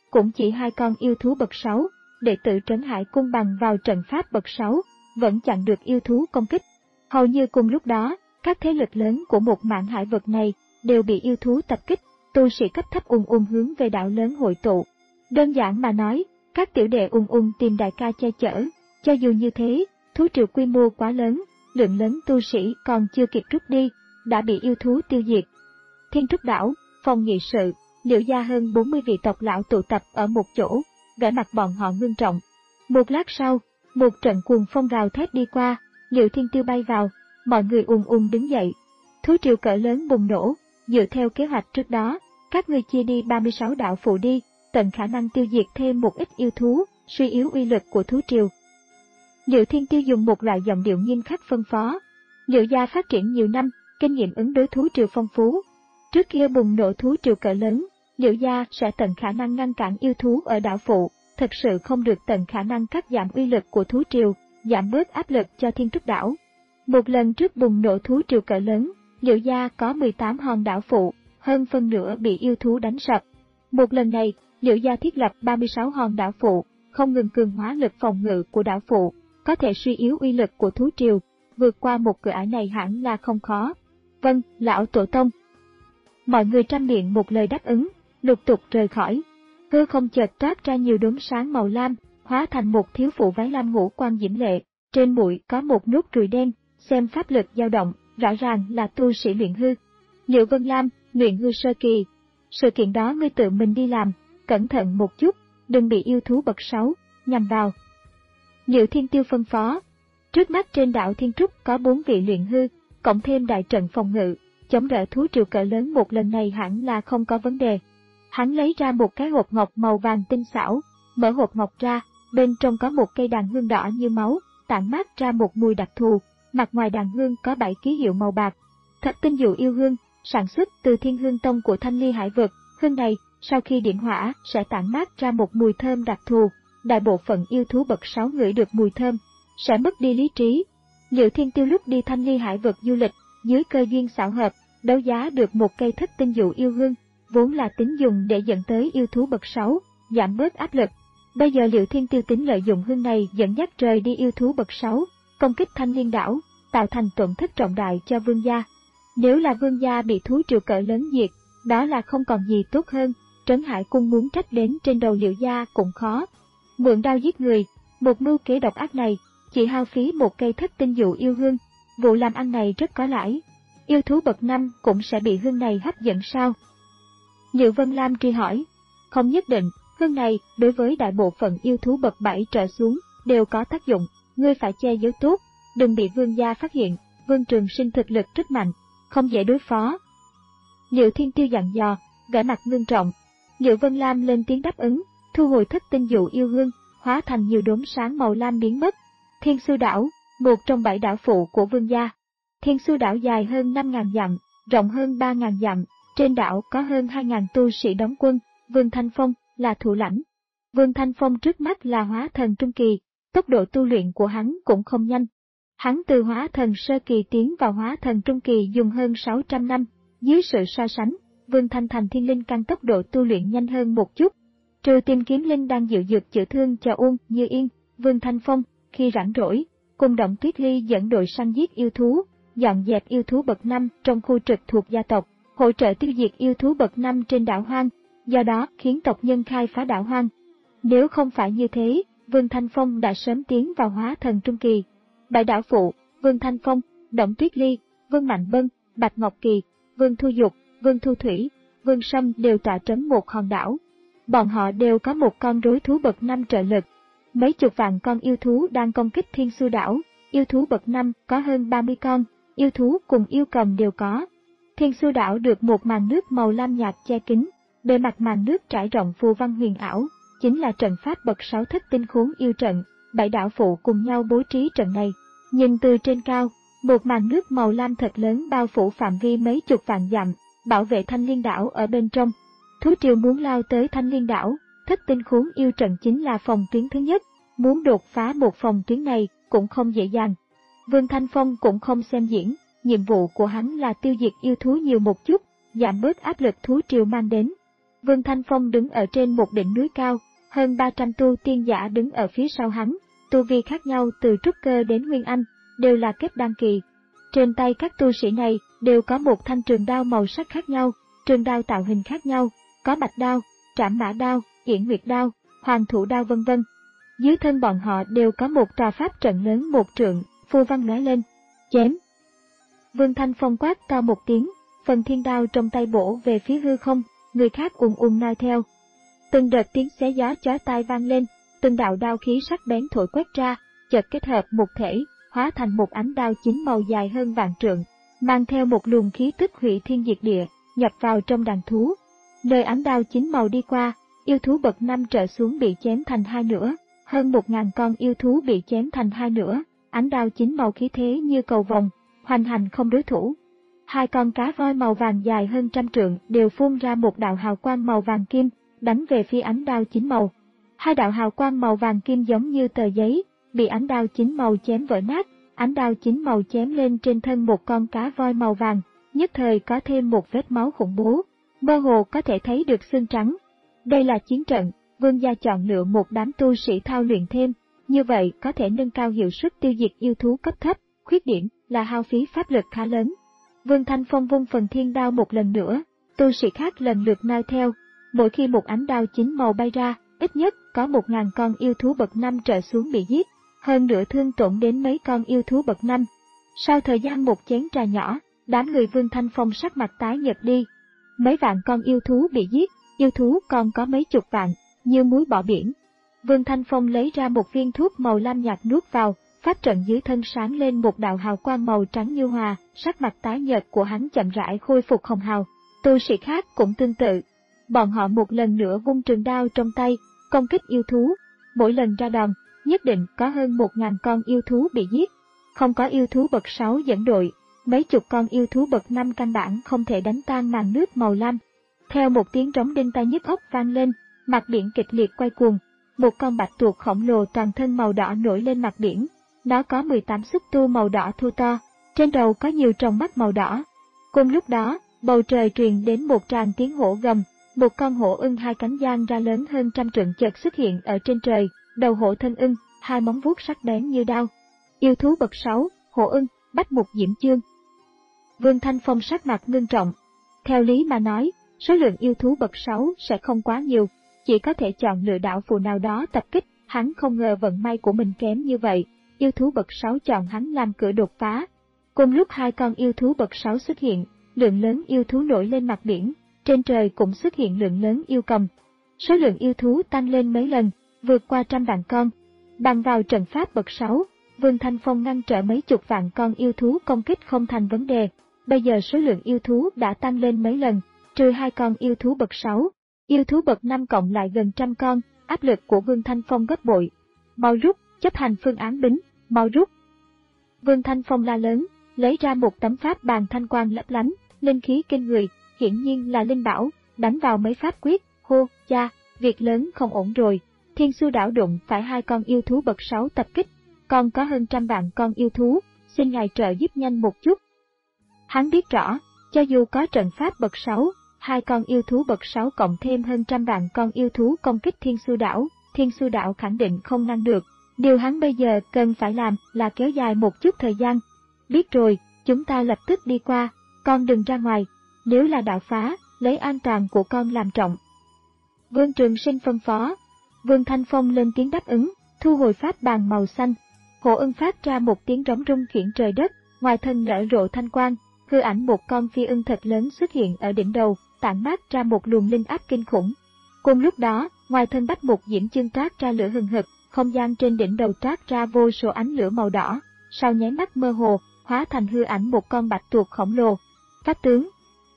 cũng chỉ hai con yêu thú bậc sáu, đệ tử Trấn Hải Cung bằng vào trận pháp bậc sáu, vẫn chặn được yêu thú công kích. Hầu như cùng lúc đó, các thế lực lớn của một mạn hải vực này đều bị yêu thú tập kích, tu sĩ cấp thấp ung ung hướng về đảo lớn hội tụ. Đơn giản mà nói, các tiểu đệ ung ung tìm đại ca che chở, cho dù như thế, thú triều quy mô quá lớn, lượng lớn tu sĩ còn chưa kịp rút đi, đã bị yêu thú tiêu diệt. Thiên Trúc Đảo, phòng nghị sự, Liễu gia hơn bốn mươi vị tộc lão tụ tập ở một chỗ, vẻ mặt bọn họ ngưng trọng. Một lát sau, một trận cuồng phong rào thét đi qua, Liễu Thiên Tiêu bay vào, mọi người ùn ùn đứng dậy. Thú triều cỡ lớn bùng nổ, dựa theo kế hoạch trước đó, các ngươi chia đi ba mươi sáu đạo phụ đi, tận khả năng tiêu diệt thêm một ít yêu thú, suy yếu uy lực của thú triều. Liễu Thiên Tiêu dùng một loại giọng điệu nghiêm khắc phân phó. Liễu gia phát triển nhiều năm, kinh nghiệm ứng đối thú triều phong phú. Trước kia bùng nổ thú triều cỡ lớn, Liễu gia sẽ tận khả năng ngăn cản yêu thú ở đảo phụ, thực sự không được tận khả năng cắt giảm uy lực của thú triều, giảm bớt áp lực cho Thiên Trúc Đảo. Một lần trước bùng nổ thú triều cỡ lớn, Liễu gia có mười tám hòn đảo phụ, hơn phân nửa bị yêu thú đánh sập. Một lần này, Liễu gia thiết lập ba mươi sáu hòn đảo phụ, không ngừng cường hóa lực phòng ngự của đảo phụ, có thể suy yếu uy lực của thú triều, vượt qua một cửa ải này hẳn là không khó. Vâng, lão tổ tông. Mọi người trăm miệng một lời đáp ứng, lục tục rời khỏi. Hư không chợt toát ra nhiều đốm sáng màu lam, hóa thành một thiếu phụ váy lam ngũ quan diễm lệ, trên mũi có một nốt ruồi đen, xem pháp lực dao động, rõ ràng là tu sĩ luyện hư. Liễu Vân Lam, luyện hư sơ kỳ. Sự kiện đó ngươi tự mình đi làm, cẩn thận một chút, đừng bị yêu thú bậc sáu nhằm vào. Liễu Thiên Tiêu phân phó. Trước mắt trên đảo Thiên Trúc có bốn vị luyện hư, cộng thêm đại trận phòng ngự, chống đỡ thú triều cỡ lớn một lần này hẳn là không có vấn đề. Hắn lấy ra một cái hộp ngọc màu vàng tinh xảo, mở hộp ngọc ra, bên trong có một cây đàn hương đỏ như máu, tản mát ra một mùi đặc thù, mặt ngoài đàn hương có bảy ký hiệu màu bạc. Thật tinh dụ yêu hương, sản xuất từ Thiên Hương Tông của Thanh Ly Hải Vực, hương này sau khi điểm hỏa sẽ tản mát ra một mùi thơm đặc thù, đại bộ phận yêu thú bậc sáu ngửi được mùi thơm sẽ mất đi lý trí. Liễu Thiên Tiêu lúc đi Thanh Ly Hải Vực du lịch, dưới cơ duyên xảo hợp, đấu giá được một cây thất tinh dụ yêu hương, vốn là tính dùng để dẫn tới yêu thú bậc sáu, giảm bớt áp lực. Bây giờ Liễu Thiên Tiêu tính lợi dụng hương này dẫn dắt rời đi yêu thú bậc sáu, công kích Thanh Liên đảo, tạo thành tổn thất trọng đại cho vương gia. Nếu là vương gia bị thú triều cỡ lớn diệt, đó là không còn gì tốt hơn, Trấn Hải Cung muốn trách đến trên đầu Liễu gia cũng khó. Mượn đao giết người, một mưu kế độc ác này, chỉ hao phí một cây thất tinh dụ yêu hương, vụ làm ăn này rất có lãi. Yêu thú bậc năm cũng sẽ bị hương này hấp dẫn sao? Liễu Vân Lam truy hỏi. Không nhất định, hương này đối với đại bộ phận yêu thú bậc bảy trở xuống đều có tác dụng, ngươi phải che giấu tốt, đừng bị vương gia phát hiện. Vương Trường Sinh thực lực rất mạnh, không dễ đối phó. Liễu Thiên Tiêu dặn dò, vẻ mặt ngưng trọng. Liễu Vân Lam lên tiếng đáp ứng, thu hồi thất tinh dụ yêu hương, hóa thành nhiều đốm sáng màu lam biến mất. Thiên Xu Đảo, một trong bảy đảo phụ của vương gia. Thiên Xu Đảo dài hơn năm nghìn dặm, rộng hơn ba nghìn dặm, trên đảo có hơn hai nghìn tu sĩ đóng quân, Vương Thanh Phong là thủ lãnh. Vương Thanh Phong trước mắt là hóa thần trung kỳ, tốc độ tu luyện của hắn cũng không nhanh. Hắn từ hóa thần sơ kỳ tiến vào hóa thần trung kỳ dùng hơn sáu trăm năm, dưới sự so sánh, Vương Thanh thành thiên linh căn tốc độ tu luyện nhanh hơn một chút. Trừ tìm kiếm linh đang dự dược chữa thương cho Uông Như Yên, Vương Thanh Phong, khi rảnh rỗi, cùng Động Tuyết Ly dẫn đội săn giết yêu thú, dọn dẹp yêu thú bậc năm trong khu trực thuộc gia tộc, hỗ trợ tiêu diệt yêu thú bậc năm trên đảo hoang, do đó khiến tộc nhân khai phá đảo hoang. Nếu không phải như thế, Vương Thanh Phong đã sớm tiến vào hóa thần trung kỳ. Bảy đảo phụ, Vương Thanh Phong, Động Tuyết Ly, Vương Mạnh Bân, Bạch Ngọc Kỳ, Vương Thu Dục, Vương Thu Thủy, Vương Sâm đều tọa trấn một hòn đảo. Bọn họ đều có một con rối thú bậc năm trợ lực. Mấy chục vạn con yêu thú đang công kích Thiên Xu Đảo, yêu thú bậc năm có hơn ba mươi con, yêu thú cùng yêu cầm đều có. Thiên Xu Đảo được một màn nước màu lam nhạt che kín, bề mặt màn nước trải rộng phù văn huyền ảo, chính là trận pháp bậc sáu thất tinh khốn yêu trận, bảy đảo phụ cùng nhau bố trí trận này. Nhìn từ trên cao, một màn nước màu lam thật lớn bao phủ phạm vi mấy chục vạn dặm, bảo vệ Thanh Liên đảo ở bên trong. Thú triều muốn lao tới Thanh Liên đảo, thất tinh khốn yêu trận chính là phòng tuyến thứ nhất, muốn đột phá một phòng tuyến này cũng không dễ dàng. Vương Thanh Phong cũng không xem diễn, nhiệm vụ của hắn là tiêu diệt yêu thú nhiều một chút, giảm bớt áp lực thú triều mang đến. Vương Thanh Phong đứng ở trên một đỉnh núi cao, hơn ba trăm tu tiên giả đứng ở phía sau hắn, tu vi khác nhau từ trúc cơ đến nguyên anh, đều là kết đan kỳ. Trên tay các tu sĩ này đều có một thanh trường đao màu sắc khác nhau, trường đao tạo hình khác nhau, có bạch đao, trảm mã đao, yển nguyệt đao, hoàng thủ đao vân vân. Dưới thân bọn họ đều có một tòa pháp trận lớn một trượng, phù văn lóe lên, chém. Vương Thanh Phong quát to một tiếng, phần thiên đao trong tay bổ về phía hư không, người khác ùn ùn noi theo. Từng đợt tiếng xé gió chói tai vang lên, từng đạo đao khí sắc bén thổi quét ra, chợt kết hợp một thể, hóa thành một ánh đao chín màu dài hơn vạn trượng, mang theo một luồng khí tức hủy thiên diệt địa, nhập vào trong đàn thú. Nơi ánh đao chín màu đi qua, yêu thú bậc năm trở xuống bị chém thành hai nửa, hơn một ngàn con yêu thú bị chém thành hai nửa, ánh đao chín màu khí thế như cầu vồng, hoành hành không đối thủ. Hai con cá voi màu vàng dài hơn trăm trượng đều phun ra một đạo hào quang màu vàng kim, đánh về phía ánh đao chín màu. Hai đạo hào quang màu vàng kim giống như tờ giấy, bị ánh đao chín màu chém vỡ nát, ánh đao chín màu chém lên trên thân một con cá voi màu vàng, nhất thời có thêm một vết máu khủng bố, mơ hồ có thể thấy được xương trắng. Đây là chiến trận, Vương gia chọn lựa một đám tu sĩ thao luyện thêm, như vậy có thể nâng cao hiệu suất tiêu diệt yêu thú cấp thấp, khuyết điểm là hao phí pháp lực khá lớn. Vương Thanh Phong vung phần thiên đao một lần nữa, tu sĩ khác lần lượt noi theo, mỗi khi một ánh đao chín màu bay ra, ít nhất có một ngàn con yêu thú bậc năm trở xuống bị giết, hơn nữa thương tổn đến mấy con yêu thú bậc năm. Sau thời gian một chén trà nhỏ, đám người Vương Thanh Phong sắc mặt tái nhợt đi. Mấy vạn con yêu thú bị giết, yêu thú còn có mấy chục vạn, như muối bỏ biển. Vương Thanh Phong lấy ra một viên thuốc màu lam nhạt nuốt vào, pháp trận dưới thân sáng lên một đạo hào quang màu trắng như hòa, sắc mặt tái nhợt của hắn chậm rãi khôi phục hồng hào. Tu sĩ khác cũng tương tự. Bọn họ một lần nữa vung trường đao trong tay, công kích yêu thú. Mỗi lần ra đòn, nhất định có hơn một ngàn con yêu thú bị giết. Không có yêu thú bậc sáu dẫn đội, mấy chục con yêu thú bậc năm căn bản không thể đánh tan màn nước màu lam. Theo một tiếng trống đinh tai nhức óc vang lên, mặt biển kịch liệt quay cuồng. Một con bạch tuộc khổng lồ toàn thân màu đỏ nổi lên mặt biển. Nó có mười tám xúc tu màu đỏ thô to, trên đầu có nhiều tròng mắt màu đỏ. Cùng lúc đó, bầu trời truyền đến một tràng tiếng hổ gầm, một con hổ ưng hai cánh dang ra lớn hơn trăm trượng chợt xuất hiện ở trên trời, đầu hổ thân ưng, hai móng vuốt sắc bén như đao. Yêu thú bậc sáu, hổ ưng, bách mục diễm chương. Vương Thanh Phong sắc mặt ngưng trọng. Theo lý mà nói, số lượng yêu thú bậc sáu sẽ không quá nhiều, chỉ có thể chọn lựa đạo phù nào đó tập kích, hắn không ngờ vận may của mình kém như vậy. Yêu thú bậc sáu chọn hắn làm cửa đột phá. Cùng lúc hai con yêu thú bậc sáu xuất hiện, lượng lớn yêu thú nổi lên mặt biển, trên trời cũng xuất hiện lượng lớn yêu cầm. Số lượng yêu thú tăng lên mấy lần, vượt qua trăm vạn con. Bằng vào trận pháp bậc sáu, Vương Thanh Phong ngăn trở mấy chục vạn con yêu thú công kích không thành vấn đề. Bây giờ số lượng yêu thú đã tăng lên mấy lần, trừ hai con yêu thú bậc sáu, yêu thú bậc năm cộng lại gần trăm con, áp lực của Vương Thanh Phong gấp bội. Mau rút, chấp hành phương án bính, mau rút. Vương Thanh Phong la lớn, lấy ra một tấm pháp bàn thanh quang lấp lánh, linh khí kinh người, hiển nhiên là linh bảo, đánh vào mấy pháp quyết, hô, cha, việc lớn không ổn rồi. Thiên Su đảo đụng phải hai con yêu thú bậc sáu tập kích, còn có hơn trăm vạn con yêu thú, xin ngài trợ giúp nhanh một chút. Hắn biết rõ, cho dù có trận pháp bậc sáu, hai con yêu thú bậc sáu cộng thêm hơn trăm vạn con yêu thú công kích Thiên Su đảo, Thiên Su đảo khẳng định không ngăn được. Điều hắn bây giờ cần phải làm là kéo dài một chút thời gian. Biết rồi, chúng ta lập tức đi qua, con đừng ra ngoài, nếu là đạo phá, lấy an toàn của con làm trọng. Vương Trường Sinh phân phó. Vương Thanh Phong lên tiếng đáp ứng, thu hồi pháp bàn màu xanh. Hổ ưng phát ra một tiếng rống rung khiển trời đất, ngoài thân nở rộ thanh quang, hư ảnh một con phi ưng thật lớn xuất hiện ở đỉnh đầu, tản mát ra một luồng linh áp kinh khủng. Cùng lúc đó, ngoài thân bách mục diễm chương toát ra lửa hừng hực, không gian trên đỉnh đầu toát ra vô số ánh lửa màu đỏ, sau nháy mắt mơ hồ, hóa thành hư ảnh một con bạch tuộc khổng lồ. Pháp tướng.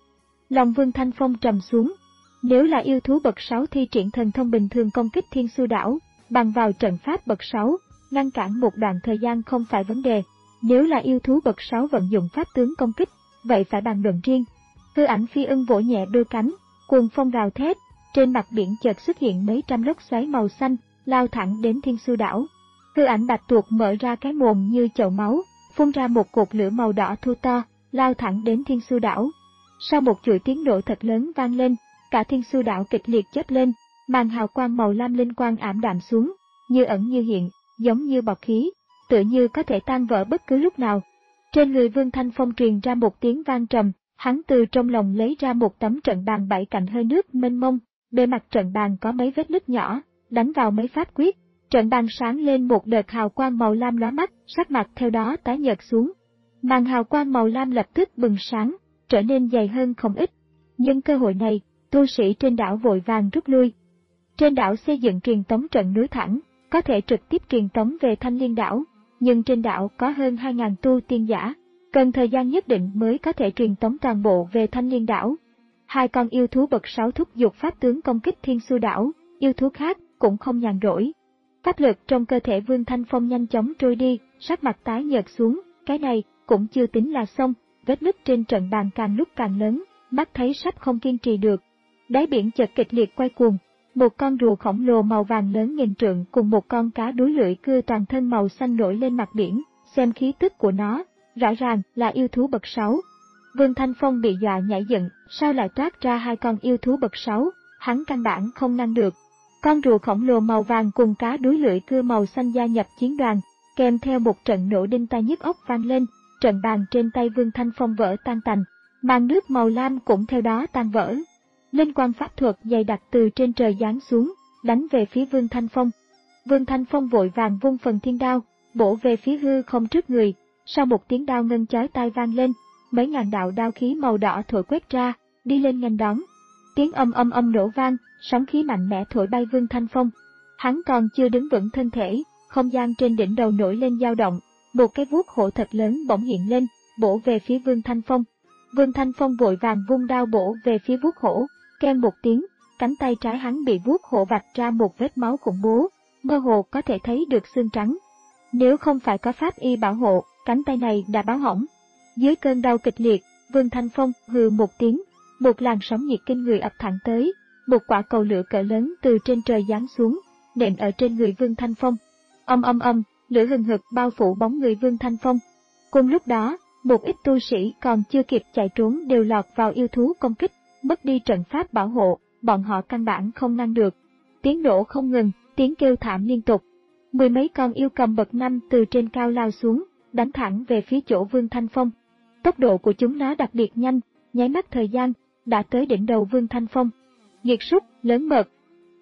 Lòng Vương Thanh Phong trầm xuống. Nếu là yêu thú bậc sáu thi triển thần thông bình thường công kích Thiên Su đảo, bằng vào trận pháp bậc sáu, ngăn cản một đoạn thời gian không phải vấn đề. Nếu là yêu thú bậc sáu vận dụng pháp tướng công kích, vậy phải bàn luận riêng. Hư ảnh phi ưng vỗ nhẹ đôi cánh, cuồng phong gào thét, trên mặt biển chợt xuất hiện mấy trăm lốc xoáy màu xanh, lao thẳng đến Thiên Su đảo. Hư ảnh bạch tuộc mở ra cái mồm như chậu máu, phun ra một cột lửa màu đỏ thô to, lao thẳng đến Thiên Su đảo. Sau một chuỗi tiếng nổ thật lớn vang lên, cả thiên su đảo kịch liệt chớp lên, màn hào quang màu lam linh quang ảm đạm xuống, như ẩn như hiện, giống như bọt khí, tựa như có thể tan vỡ bất cứ lúc nào. Trên người Vương Thanh Phong truyền ra một tiếng vang trầm, hắn từ trong lòng lấy ra một tấm trận bàn bảy cạnh hơi nước mênh mông, bề mặt trận bàn có mấy vết nứt nhỏ, đánh vào mấy pháp quyết, trận bàn sáng lên một đợt hào quang màu lam lóa mắt, sắc mặt theo đó tái nhợt xuống. Màn hào quang màu lam lập tức bừng sáng, trở nên dày hơn không ít. Nhưng cơ hội này, tu sĩ trên đảo vội vàng rút lui. Trên đảo xây dựng truyền tống trận núi thẳng, có thể trực tiếp truyền tống về Thanh Liên đảo, nhưng trên đảo có hơn hai nghìn tu tiên giả, cần thời gian nhất định mới có thể truyền tống toàn bộ về Thanh Liên đảo. Hai con yêu thú bậc sáu thúc giục pháp tướng công kích Thiên Su đảo, yêu thú khác cũng không nhàn rỗi. Pháp lực trong cơ thể Vương Thanh Phong nhanh chóng trôi đi, sắc mặt tái nhợt xuống, cái này cũng chưa tính là xong, vết nứt trên trận bàn càng lúc càng lớn, mắt thấy sắp không kiên trì được. Đáy biển chợt kịch liệt quay cuồng, một con rùa khổng lồ màu vàng lớn nghìn trượng cùng một con cá đuối lưỡi cưa toàn thân màu xanh nổi lên mặt biển, xem khí tức của nó, rõ ràng là yêu thú bậc sáu. Vương Thanh Phong bị dọa nhảy dựng, sao lại toát ra hai con yêu thú bậc sáu, hắn căn bản không ngăn được. Con rùa khổng lồ màu vàng cùng cá đuối lưỡi cưa màu xanh gia nhập chiến đoàn, kèm theo một trận nổ đinh tai nhức óc vang lên, trận bàn trên tay Vương Thanh Phong vỡ tan tành, màn nước màu lam cũng theo đó tan vỡ. Linh quang pháp thuật dày đặc từ trên trời giáng xuống, đánh về phía Vương Thanh Phong. Vương Thanh Phong vội vàng vung phần thiên đao, bổ về phía hư không trước người, sau một tiếng đao ngân chói tai vang lên, mấy ngàn đạo đao khí màu đỏ thổi quét ra, đi lên nghênh đón. Tiếng âm âm âm nổ vang, sóng khí mạnh mẽ thổi bay Vương Thanh Phong. Hắn còn chưa đứng vững thân thể, không gian trên đỉnh đầu nổi lên dao động, một cái vuốt hổ thật lớn bỗng hiện lên, bổ về phía Vương Thanh Phong. Vương Thanh Phong vội vàng vung đao bổ về phía vuốt hổ, keng một tiếng, cánh tay trái hắn bị vuốt hổ vạch ra một vết máu khủng bố, mơ hồ có thể thấy được xương trắng. Nếu không phải có pháp y bảo hộ, cánh tay này đã báo hỏng. Dưới cơn đau kịch liệt, Vương Thanh Phong hừ một tiếng, một làn sóng nhiệt kinh người ập thẳng tới, một quả cầu lửa cỡ lớn từ trên trời giáng xuống, nện ở trên người Vương Thanh Phong. Âm âm âm, lửa hừng hực bao phủ bóng người Vương Thanh Phong. Cùng lúc đó, một ít tu sĩ còn chưa kịp chạy trốn đều lọt vào yêu thú công kích, mất đi trận pháp bảo hộ, bọn họ căn bản không ngăn được. Tiếng nổ không ngừng, tiếng kêu thảm liên tục. Mười mấy con yêu cầm bậc năm từ trên cao lao xuống, đánh thẳng về phía chỗ Vương Thanh Phong. Tốc độ của chúng nó đặc biệt nhanh, nháy mắt thời gian, đã tới đỉnh đầu Vương Thanh Phong. Nghiệt súc, lớn mật.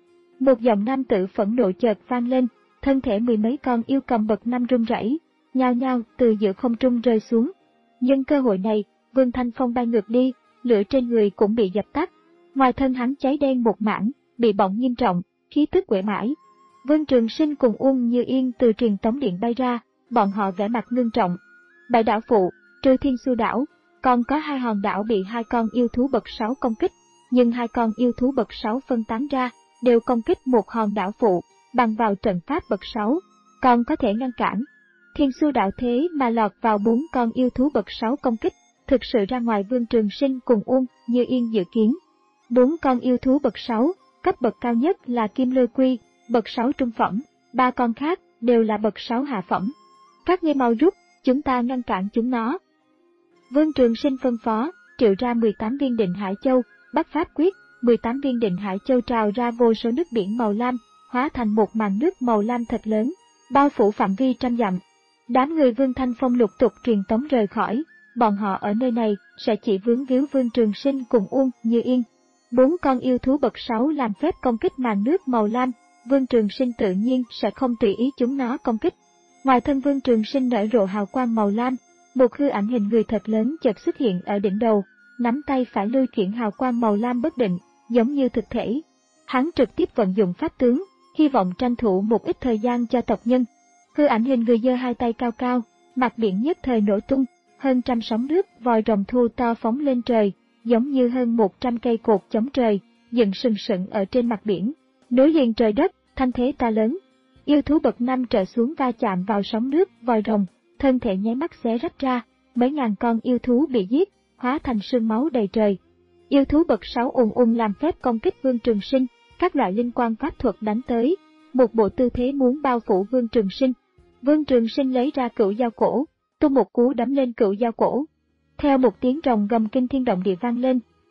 Một giọng nam tử phẫn nộ chợt vang lên, thân thể mười mấy con yêu cầm bậc năm run rẩy, nhao nhao từ giữa không trung rơi xuống. Nhưng cơ hội này, Vương Thanh Phong bay ngược đi, lửa trên người cũng bị dập tắt. Ngoài thân hắn cháy đen một mảng, bị bỏng nghiêm trọng, khí tức uể mãi. Vương Trường Sinh cùng Uông Như Yên từ truyền tống điện bay ra, bọn họ vẻ mặt ngưng trọng. Bảy đảo phụ, trừ Thiên Su đảo, còn có hai hòn đảo bị hai con yêu thú bậc sáu công kích, nhưng hai con yêu thú bậc sáu phân tán ra, đều công kích một hòn đảo phụ, bằng vào trận pháp bậc sáu, còn có thể ngăn cản. Thiên Su đảo thế mà lọt vào bốn con yêu thú bậc sáu công kích, thực sự ra ngoài Vương Trường Sinh cùng Uông Như Yên dự kiến. Bốn con yêu thú bậc sáu, cấp bậc cao nhất là Kim Lôi Quy, bậc sáu trung phẩm, ba con khác đều là bậc sáu hạ phẩm. Các ngươi mau rút, chúng ta ngăn cản chúng nó. Vương Trường Sinh phân phó, triệu ra mười tám viên định hải châu, bắt pháp quyết, mười tám viên định hải châu trào ra vô số nước biển màu lam, hóa thành một màn nước màu lam thật lớn, bao phủ phạm vi trăm dặm. Đám người Vương Thanh Phong lục tục truyền tống rời khỏi, bọn họ ở nơi này sẽ chỉ vướng víu Vương Trường Sinh cùng Uông Như Yên. Bốn con yêu thú bậc sáu làm phép công kích màn nước màu lam, Vương Trường Sinh tự nhiên sẽ không tùy ý chúng nó công kích. Ngoài thân Vương Trường Sinh nở rộ hào quang màu lam, một hư ảnh hình người thật lớn chợt xuất hiện ở đỉnh đầu, nắm tay phải lưu chuyển hào quang màu lam bất định, giống như thực thể. Hắn trực tiếp vận dụng pháp tướng, hy vọng tranh thủ một ít thời gian cho tộc nhân. Hư ảnh hình người giơ hai tay cao cao, mặt biển nhất thời nổ tung, hơn trăm sóng nước vòi rồng thu to phóng lên trời, giống như hơn một trăm cây cột chống trời, dựng sừng sững ở trên mặt biển, nối liền trời đất, thanh thế to lớn. Yêu thú bậc năm trở xuống va chạm vào sóng nước vòi rồng, thân thể nháy mắt xé rách ra, mấy ngàn con yêu thú bị giết, hóa thành sương máu đầy trời. Yêu thú bậc sáu ùn ùn làm phép công kích Vương Trường Sinh, các loại linh quang pháp thuật đánh tới, một bộ tư thế muốn bao phủ Vương Trường Sinh. Vương Trường Sinh lấy ra cửu dao cổ, tung một cú đấm lên cửu dao cổ. Theo một tiếng rồng gầm kinh thiên động địa vang lên,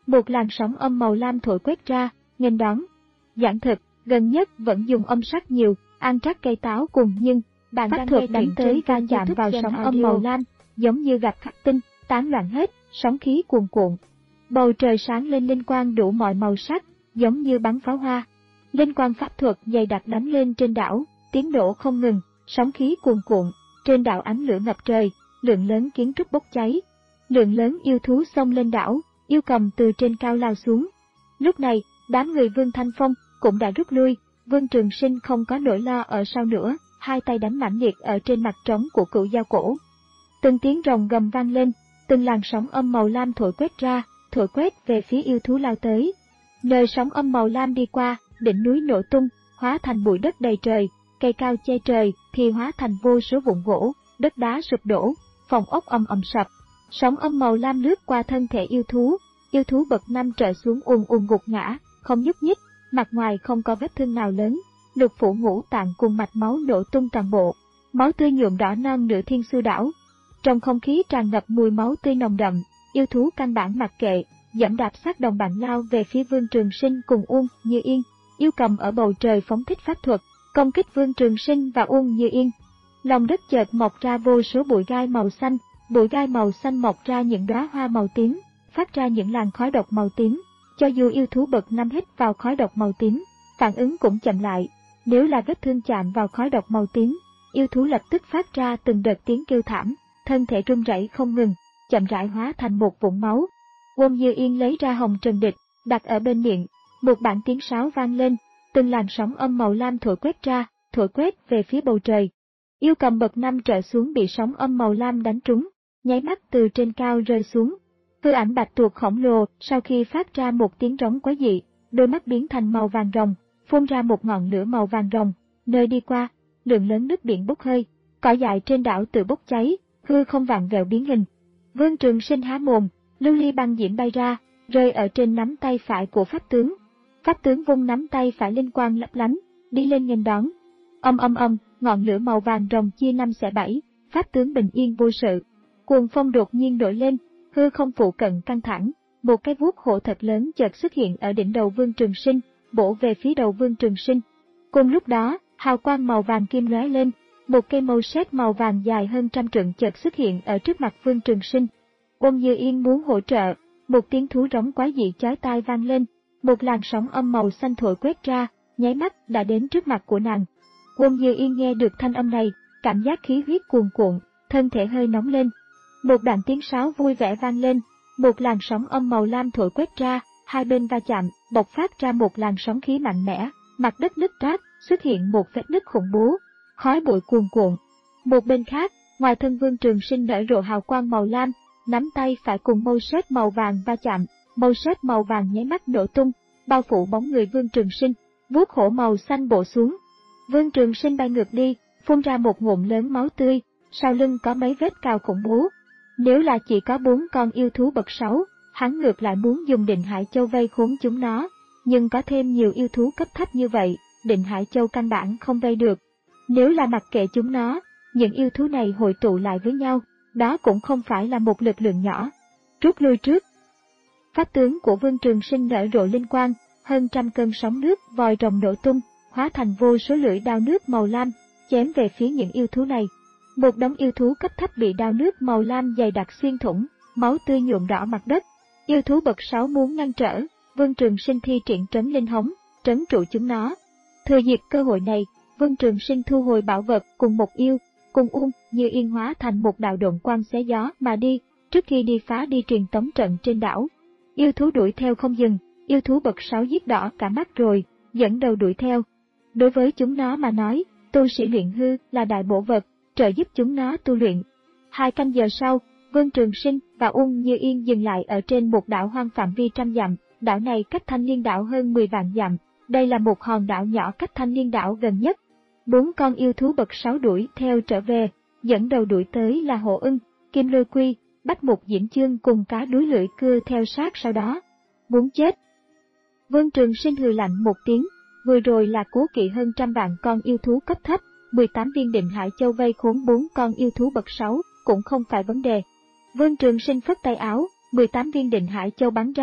Một làn sóng âm màu lam thổi quét ra, nghênh đón. Giảng thực, gần nhất vẫn dùng âm sắc nhiều, ăn trắc cây táo cùng nhưng, bạn pháp thuật đánh tới va chạm vào sóng âm màu lam, giống như gặp khắc tinh, tán loạn hết, sóng khí cuồn cuộn. Bầu trời sáng lên linh quang đủ mọi màu sắc, giống như bắn pháo hoa. Linh quang pháp thuật dày đặc đánh lên trên đảo, tiếng nổ không ngừng, sóng khí cuồn cuộn, trên đảo ánh lửa ngập trời, lượng lớn kiến trúc bốc cháy. Lượng lớn yêu thú xông lên đảo, yêu cầm từ trên cao lao xuống. Lúc này, đám người Vương Thanh Phong cũng đã rút lui, Vương Trường Sinh không có nỗi lo ở sau nữa, hai tay đánh mãnh liệt ở trên mặt trống của cựu dao cổ. Từng tiếng rồng gầm vang lên, từng làn sóng âm màu lam thổi quét ra, thổi quét về phía yêu thú lao tới. Nơi sóng âm màu lam đi qua, đỉnh núi nổ tung, hóa thành bụi đất đầy trời, cây cao che trời thì hóa thành vô số vụn gỗ, đất đá sụp đổ, phòng ốc ầm ầm sập. Sóng âm màu lam lướt qua thân thể yêu thú, yêu thú bậc năm trở xuống ùn ùn gục ngã, không nhúc nhích, mặt ngoài không có vết thương nào lớn, lục phủ ngũ tạng cùng mạch máu nổ tung toàn bộ, máu tươi nhuộm đỏ non nửa thiên sư đảo. Trong không khí tràn ngập mùi máu tươi nồng đậm, yêu thú căn bản mặc kệ, giẫm đạp sát đồng bạn lao về phía Vương Trường Sinh cùng Uông Như Yên. Yêu cầm ở bầu trời phóng thích pháp thuật, công kích Vương Trường Sinh và Uông Như Yên. Lòng đất chợt mọc ra vô số bụi gai màu xanh, bụi gai màu xanh mọc ra những đóa hoa màu tím, phát ra những làn khói độc màu tím. Cho dù yêu thú bậc năm hít vào khói độc màu tím, phản ứng cũng chậm lại. Nếu là vết thương chạm vào khói độc màu tím, yêu thú lập tức phát ra từng đợt tiếng kêu thảm, thân thể run rẩy không ngừng, chậm rãi hóa thành một vũng máu. Uông Như Yên lấy ra hồng trần địch, đặt ở bên miệng, một bản tiếng sáo vang lên, từng làn sóng âm màu lam thổi quét ra, thổi quét về phía bầu trời. Yêu cầm bậc năm trở xuống bị sóng âm màu lam đánh trúng, nháy mắt từ trên cao rơi xuống. Hư ảnh bạch tuộc khổng lồ sau khi phát ra một tiếng rống quái dị, đôi mắt biến thành màu vàng rồng, phun ra một ngọn lửa màu vàng rồng, nơi đi qua, lượng lớn nước biển bốc hơi, cỏ dại trên đảo tự bốc cháy, hư không vặn vẹo biến hình. Vương Trường Sinh há mồm, lưu ly băng diễm bay ra, rơi ở trên nắm tay phải của pháp tướng. Pháp tướng vung nắm tay phải linh quang lấp lánh, đi lên nghênh đón. Âm âm âm, ngọn lửa màu vàng rồng chia năm xẻ bảy, pháp tướng bình yên vô sự. Cuồng phong đột nhiên nổi lên, hư không phụ cận căng thẳng, một cái vuốt hổ thật lớn chợt xuất hiện ở đỉnh đầu Vương Trường Sinh, bổ về phía đầu Vương Trường Sinh. Cùng lúc đó, hào quang màu vàng kim lóe lên, một cây mâu sét màu vàng dài hơn trăm trượng chợt xuất hiện ở trước mặt Vương Trường Sinh. Uông Như Yên muốn hỗ trợ, một tiếng thú rống quái dị chói tai vang lên, một làn sóng âm màu xanh thổi quét ra, nháy mắt đã đến trước mặt của nàng. Uông Như Yên nghe được thanh âm này, cảm giác khí huyết cuồn cuộn, thân thể hơi nóng lên. Một đoạn tiếng sáo vui vẻ vang lên, một làn sóng âm màu lam thổi quét ra, hai bên va chạm, bộc phát ra một làn sóng khí mạnh mẽ, mặt đất nứt rách, xuất hiện một vết nứt khủng bố, khói bụi cuồn cuộn. Một bên khác, ngoài thân Vương Trường Sinh nở rộ hào quang màu lam, nắm tay phải cùng mâu sét màu vàng va chạm, mâu sét màu vàng nháy mắt nổ tung, bao phủ bóng người Vương Trường Sinh, vuốt hổ màu xanh bổ xuống. Vương Trường Sinh bay ngược đi, phun ra một ngụm lớn máu tươi, sau lưng có mấy vết cào khủng bố. Nếu là chỉ có bốn con yêu thú bậc sáu, hắn ngược lại muốn dùng Định Hải Châu vây khốn chúng nó, nhưng có thêm nhiều yêu thú cấp thấp như vậy, Định Hải Châu căn bản không vây được. Nếu là mặc kệ chúng nó, những yêu thú này hội tụ lại với nhau, đó cũng không phải là một lực lượng nhỏ. Rút lui trước. Pháp tướng của Vương Trường Sinh nở rộ linh quang, hơn trăm cơn sóng nước vòi rồng nổ tung, hóa thành vô số lưỡi đao nước màu lam, chém về phía những yêu thú này. Một đống yêu thú cấp thấp bị đao nước màu lam dày đặc xuyên thủng, máu tươi nhuộm đỏ mặt đất. Yêu thú bậc sáu muốn ngăn trở, Vương Trường Sinh thi triển trấn linh hống, trấn trụ chúng nó. Thừa dịp cơ hội này, Vương Trường Sinh thu hồi bảo vật cùng một yêu, cùng Uông Như Yên hóa thành một đạo độn quang xé gió mà đi, trước khi đi phá đi truyền tống trận trên đảo. Yêu thú đuổi theo không dừng, yêu thú bậc sáu giết đỏ cả mắt rồi, dẫn đầu đuổi theo. Đối với chúng nó mà nói, tu sĩ luyện hư là đại bổ vật, trợ giúp chúng nó tu luyện. Hai canh giờ sau, Vương Trường Sinh và Uông Như Yên dừng lại ở trên một đảo hoang phạm vi trăm dặm, đảo này cách Thanh Liên đảo hơn mười vạn dặm, đây là một hòn đảo nhỏ cách Thanh Liên đảo gần nhất. Bốn con yêu thú bậc sáu đuổi theo trở về, dẫn đầu đuổi tới là Hổ Ưng, Kim Lôi Quy, Bách Mục Diễm Chương cùng cá đuối lưỡi cưa theo sát sau đó. Muốn chết! Vương Trường Sinh hừ lạnh một tiếng, vừa rồi là cố kỵ hơn trăm vạn con yêu thú cấp thấp, mười tám viên Định Hải Châu vây khốn bốn con yêu thú bậc sáu, cũng không phải vấn đề. Vương Trường Sinh phất tay áo, mười tám viên Định Hải Châu bắn ra,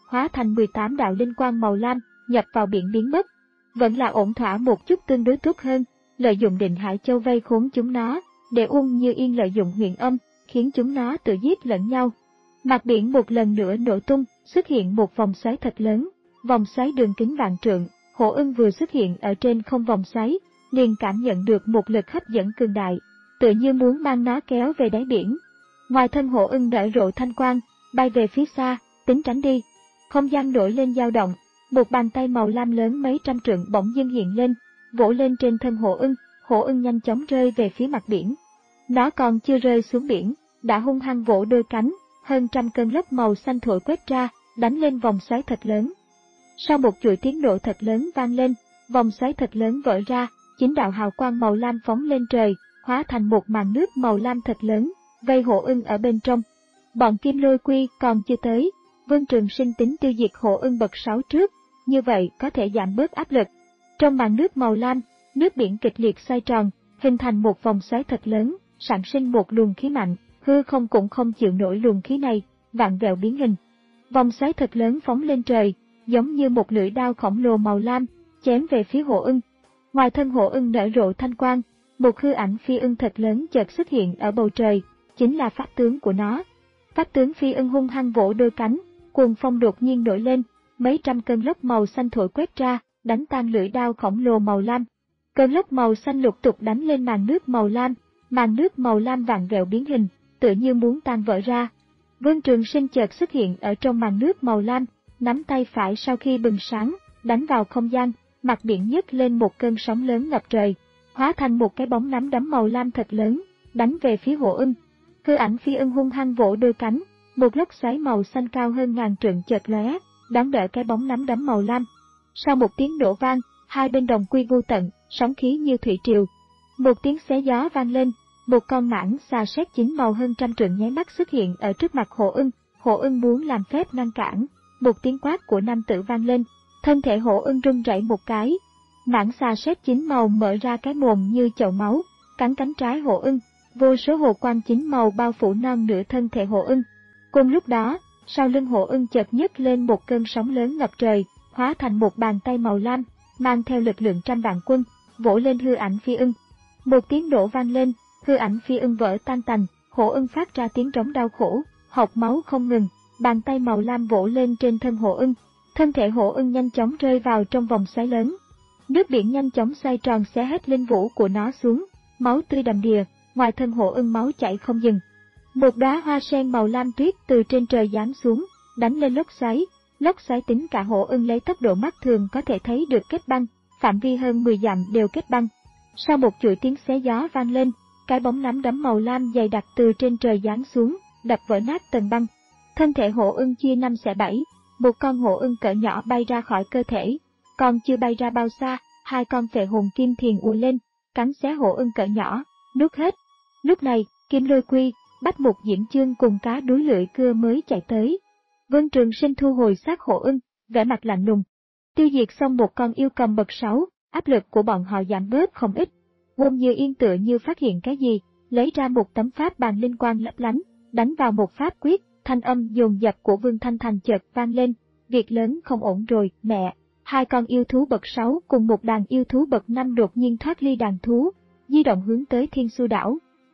hóa thành mười tám đạo linh quang màu lam, nhập vào biển biến mất. Vẫn là ổn thỏa một chút tương đối tốt hơn, lợi dụng Định Hải Châu vây khốn chúng nó, để Uông Như Yên lợi dụng huyền âm, khiến chúng nó tự giết lẫn nhau. Mặt biển một lần nữa nổ tung, xuất hiện một vòng xoáy thật lớn, vòng xoáy đường kính vạn trượng. Hổ Ưng vừa xuất hiện ở trên không vòng xoáy, liền cảm nhận được một lực hấp dẫn cường đại, tựa như muốn mang nó kéo về đáy biển. Ngoài thân Hổ Ưng nở rộ thanh quang, bay về phía xa, tính tránh đi. Không gian nổi lên dao động, một bàn tay màu lam lớn mấy trăm trượng bỗng dưng hiện lên, vỗ lên trên thân Hổ Ưng. Hổ Ưng nhanh chóng rơi về phía mặt biển. Nó còn chưa rơi xuống biển, đã hung hăng vỗ đôi cánh, hơn trăm cơn lốc màu xanh thổi quét ra, đánh lên vòng xoáy thật lớn. Sau một chuỗi tiếng nổ thật lớn vang lên, vòng xoáy thật lớn vỡ ra, chín đạo hào quang màu lam phóng lên trời, hóa thành một màn nước màu lam thật lớn, vây Hổ Ưng ở bên trong. Bọn Kim Lôi Quy còn chưa tới, Vương Trường Sinh tính tiêu diệt Hổ Ưng bậc sáu trước, như vậy có thể giảm bớt áp lực. Trong màn nước màu lam, nước biển kịch liệt xoay tròn, hình thành một vòng xoáy thật lớn, sản sinh một luồng khí mạnh, hư không cũng không chịu nổi luồng khí này, vặn vẹo biến hình. Vòng xoáy thật lớn phóng lên trời, giống như một lưỡi đao khổng lồ màu lam, chém về phía Hổ Ưng. Ngoài thân Hổ Ưng nở rộ thanh quang, một hư ảnh phi ưng thật lớn chợt xuất hiện ở bầu trời, chính là pháp tướng của nó. Pháp tướng phi ưng hung hăng vỗ đôi cánh, cuồng phong đột nhiên nổi lên, mấy trăm cơn lốc màu xanh thổi quét ra, đánh tan lưỡi đao khổng lồ màu lam. Cơn lốc màu xanh lục tục đánh lên màn nước màu lam, màn nước màu lam vặn vẹo biến hình, tựa như muốn tan vỡ ra. Vương Trường Sinh chợt xuất hiện ở trong màn nước màu lam, nắm tay phải sau khi bừng sáng, đánh vào không gian, mặt biển nhấc lên một cơn sóng lớn ngập trời, hóa thành một cái bóng nắm đấm màu lam thật lớn, đánh về phía Hổ Ưng. Hư ảnh phi ưng hung hăng vỗ đôi cánh, một lốc xoáy màu xanh cao hơn ngàn trượng chợt lóe, đón đỡ cái bóng nắm đấm màu lam. Sau một tiếng nổ vang, hai bên đồng quy vô tận, sóng khí như thủy triều. Một tiếng xé gió vang lên, một con mãng xà sét chín màu hơn trăm trượng nháy mắt xuất hiện ở trước mặt Hổ Ưng. Hổ Ưng muốn làm phép ngăn cản, một tiếng quát của nam tử vang lên, thân thể Hổ Ưng rung rẩy một cái. Mãng xà sét chín màu mở ra cái mồm như chậu máu, cắn cánh trái Hổ Ưng, vô số hồ quang chín màu bao phủ non nửa thân thể Hổ Ưng. Cùng lúc đó, sau lưng Hổ Ưng chợt nhấc lên một cơn sóng lớn ngập trời, hóa thành một bàn tay màu lam, mang theo lực lượng trăm vạn quân, vỗ lên hư ảnh phi ưng. Một tiếng nổ vang lên, hư ảnh phi ưng vỡ tan tành, Hổ Ưng phát ra tiếng rống đau khổ, hộc máu không ngừng, bàn tay màu lam vỗ lên trên thân Hổ Ưng. Thân thể Hổ Ưng nhanh chóng rơi vào trong vòng xoáy lớn. Nước biển nhanh chóng xoay tròn xé hết linh vũ của nó xuống, máu tươi đầm đìa, ngoài thân Hổ Ưng máu chảy không dừng. Một đóa hoa sen màu lam tuyết từ trên trời giáng xuống, đánh lên lốc xoáy. Lốc xoáy tính cả Hổ Ưng lấy tốc độ mắt thường có thể thấy được kết băng, phạm vi hơn mười dặm đều kết băng. Sau một chuỗi tiếng xé gió vang lên, cái bóng nắm đấm màu lam dày đặc từ trên trời giáng xuống, đập vỡ nát tầng băng. Thân thể Hổ Ưng chia năm xẻ bảy, một con Hổ Ưng cỡ nhỏ bay ra khỏi cơ thể, còn chưa bay ra bao xa, hai con phệ hồn kim thiền ùa lên, cắn xé Hổ Ưng cỡ nhỏ, nuốt hết. Lúc này, Kim Lôi Quy, Bách Mục Diễn Chương cùng cá đuối lưỡi cưa mới chạy tới. Vương Trường Sinh thu hồi xác Hổ Ưng, vẻ mặt lạnh lùng. Tiêu diệt xong một con yêu cầm bậc sáu, áp lực của bọn họ giảm bớt không ít. Uông Như Yên tựa như phát hiện cái gì, lấy ra một tấm pháp bàn linh quang lấp lánh, đánh vào một pháp quyết, thanh âm dồn dập của Vương Thanh Thành chợt vang lên. Việc lớn không ổn rồi, mẹ. Hai con yêu thú bậc sáu cùng một đàn yêu thú bậc năm đột nhiên thoát ly đàn thú, di động hướng tới Thiên Su đảo.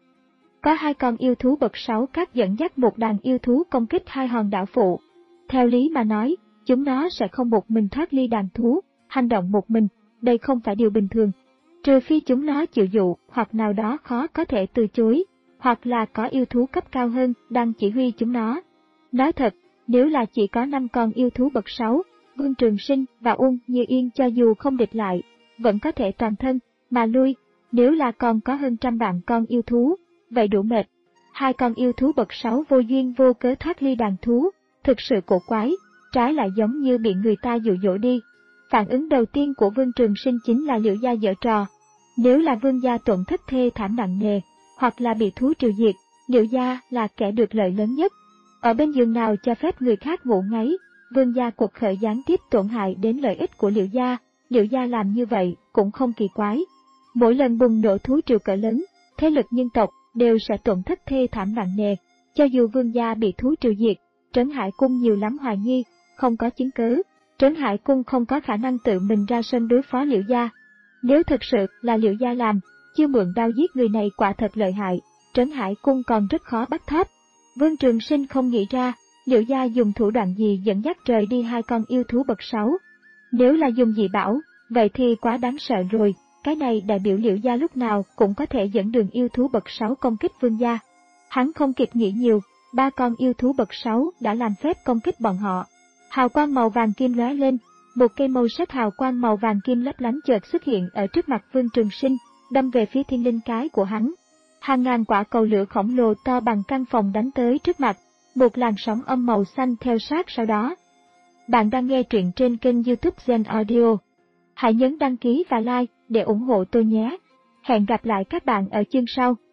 Có hai con yêu thú bậc sáu các dẫn dắt một đàn yêu thú công kích hai hòn đảo phụ. Theo lý mà nói, chúng nó sẽ không một mình thoát ly đàn thú, hành động một mình, đây không phải điều bình thường. Trừ phi chúng nó chịu dụ hoặc nào đó khó có thể từ chối, hoặc là có yêu thú cấp cao hơn đang chỉ huy chúng nó. Nói thật, nếu là chỉ có năm con yêu thú bậc sáu, Vương Trường Sinh và Uông Như Yên cho dù không địch lại, vẫn có thể toàn thân mà lui. Nếu là còn có hơn trăm vạn con yêu thú, vậy đủ mệt. Hai con yêu thú bậc sáu vô duyên vô cớ thoát ly đàn thú, thực sự cổ quái, trái lại giống như bị người ta dụ dỗ đi. Phản ứng đầu tiên của Vương Trường Sinh chính là Liễu gia giở trò. Nếu là Vương gia tổn thất thê thảm nặng nề, hoặc là bị thú trừ diệt, Liễu gia là kẻ được lợi lớn nhất. Ở bên giường nào cho phép người khác ngủ ngáy, Vương gia cuộc khởi gián tiếp tổn hại đến lợi ích của Liễu gia, Liễu gia làm như vậy cũng không kỳ quái. Mỗi lần bùng nổ thú triều cỡ lớn, thế lực nhân tộc đều sẽ tổn thất thê thảm nặng nề. Cho dù Vương gia bị thú trừ diệt, Trấn Hải Cung nhiều lắm hoài nghi, không có chứng cứ, Trấn Hải Cung không có khả năng tự mình ra sân đối phó Liễu gia. Nếu thực sự là Liễu gia làm, Chiêu Mượn Đao giết người này quả thật lợi hại, Trấn Hải Cung còn rất khó bắt thóp. Vương Trường Sinh không nghĩ ra, Liễu gia dùng thủ đoạn gì dẫn dắt rời đi hai con yêu thú bậc sáu. Nếu là dùng dị bảo, vậy thì quá đáng sợ rồi, cái này đại biểu Liễu gia lúc nào cũng có thể dẫn đường yêu thú bậc sáu công kích Vương gia. Hắn không kịp nghĩ nhiều, ba con yêu thú bậc sáu đã làm phép công kích bọn họ. Hào quang màu vàng kim lóe lên, một cây màu sắc hào quang màu vàng kim lấp lánh chợt xuất hiện ở trước mặt Vương Trường Sinh, đâm về phía thiên linh cái của hắn. Hàng ngàn quả cầu lửa khổng lồ to bằng căn phòng đánh tới trước mặt, một làn sóng âm màu xanh theo sát sau đó. Bạn đang nghe truyện trên kênh YouTube Gen Audio. Hãy nhấn đăng ký và like để ủng hộ tôi nhé. Hẹn gặp lại các bạn ở chương sau.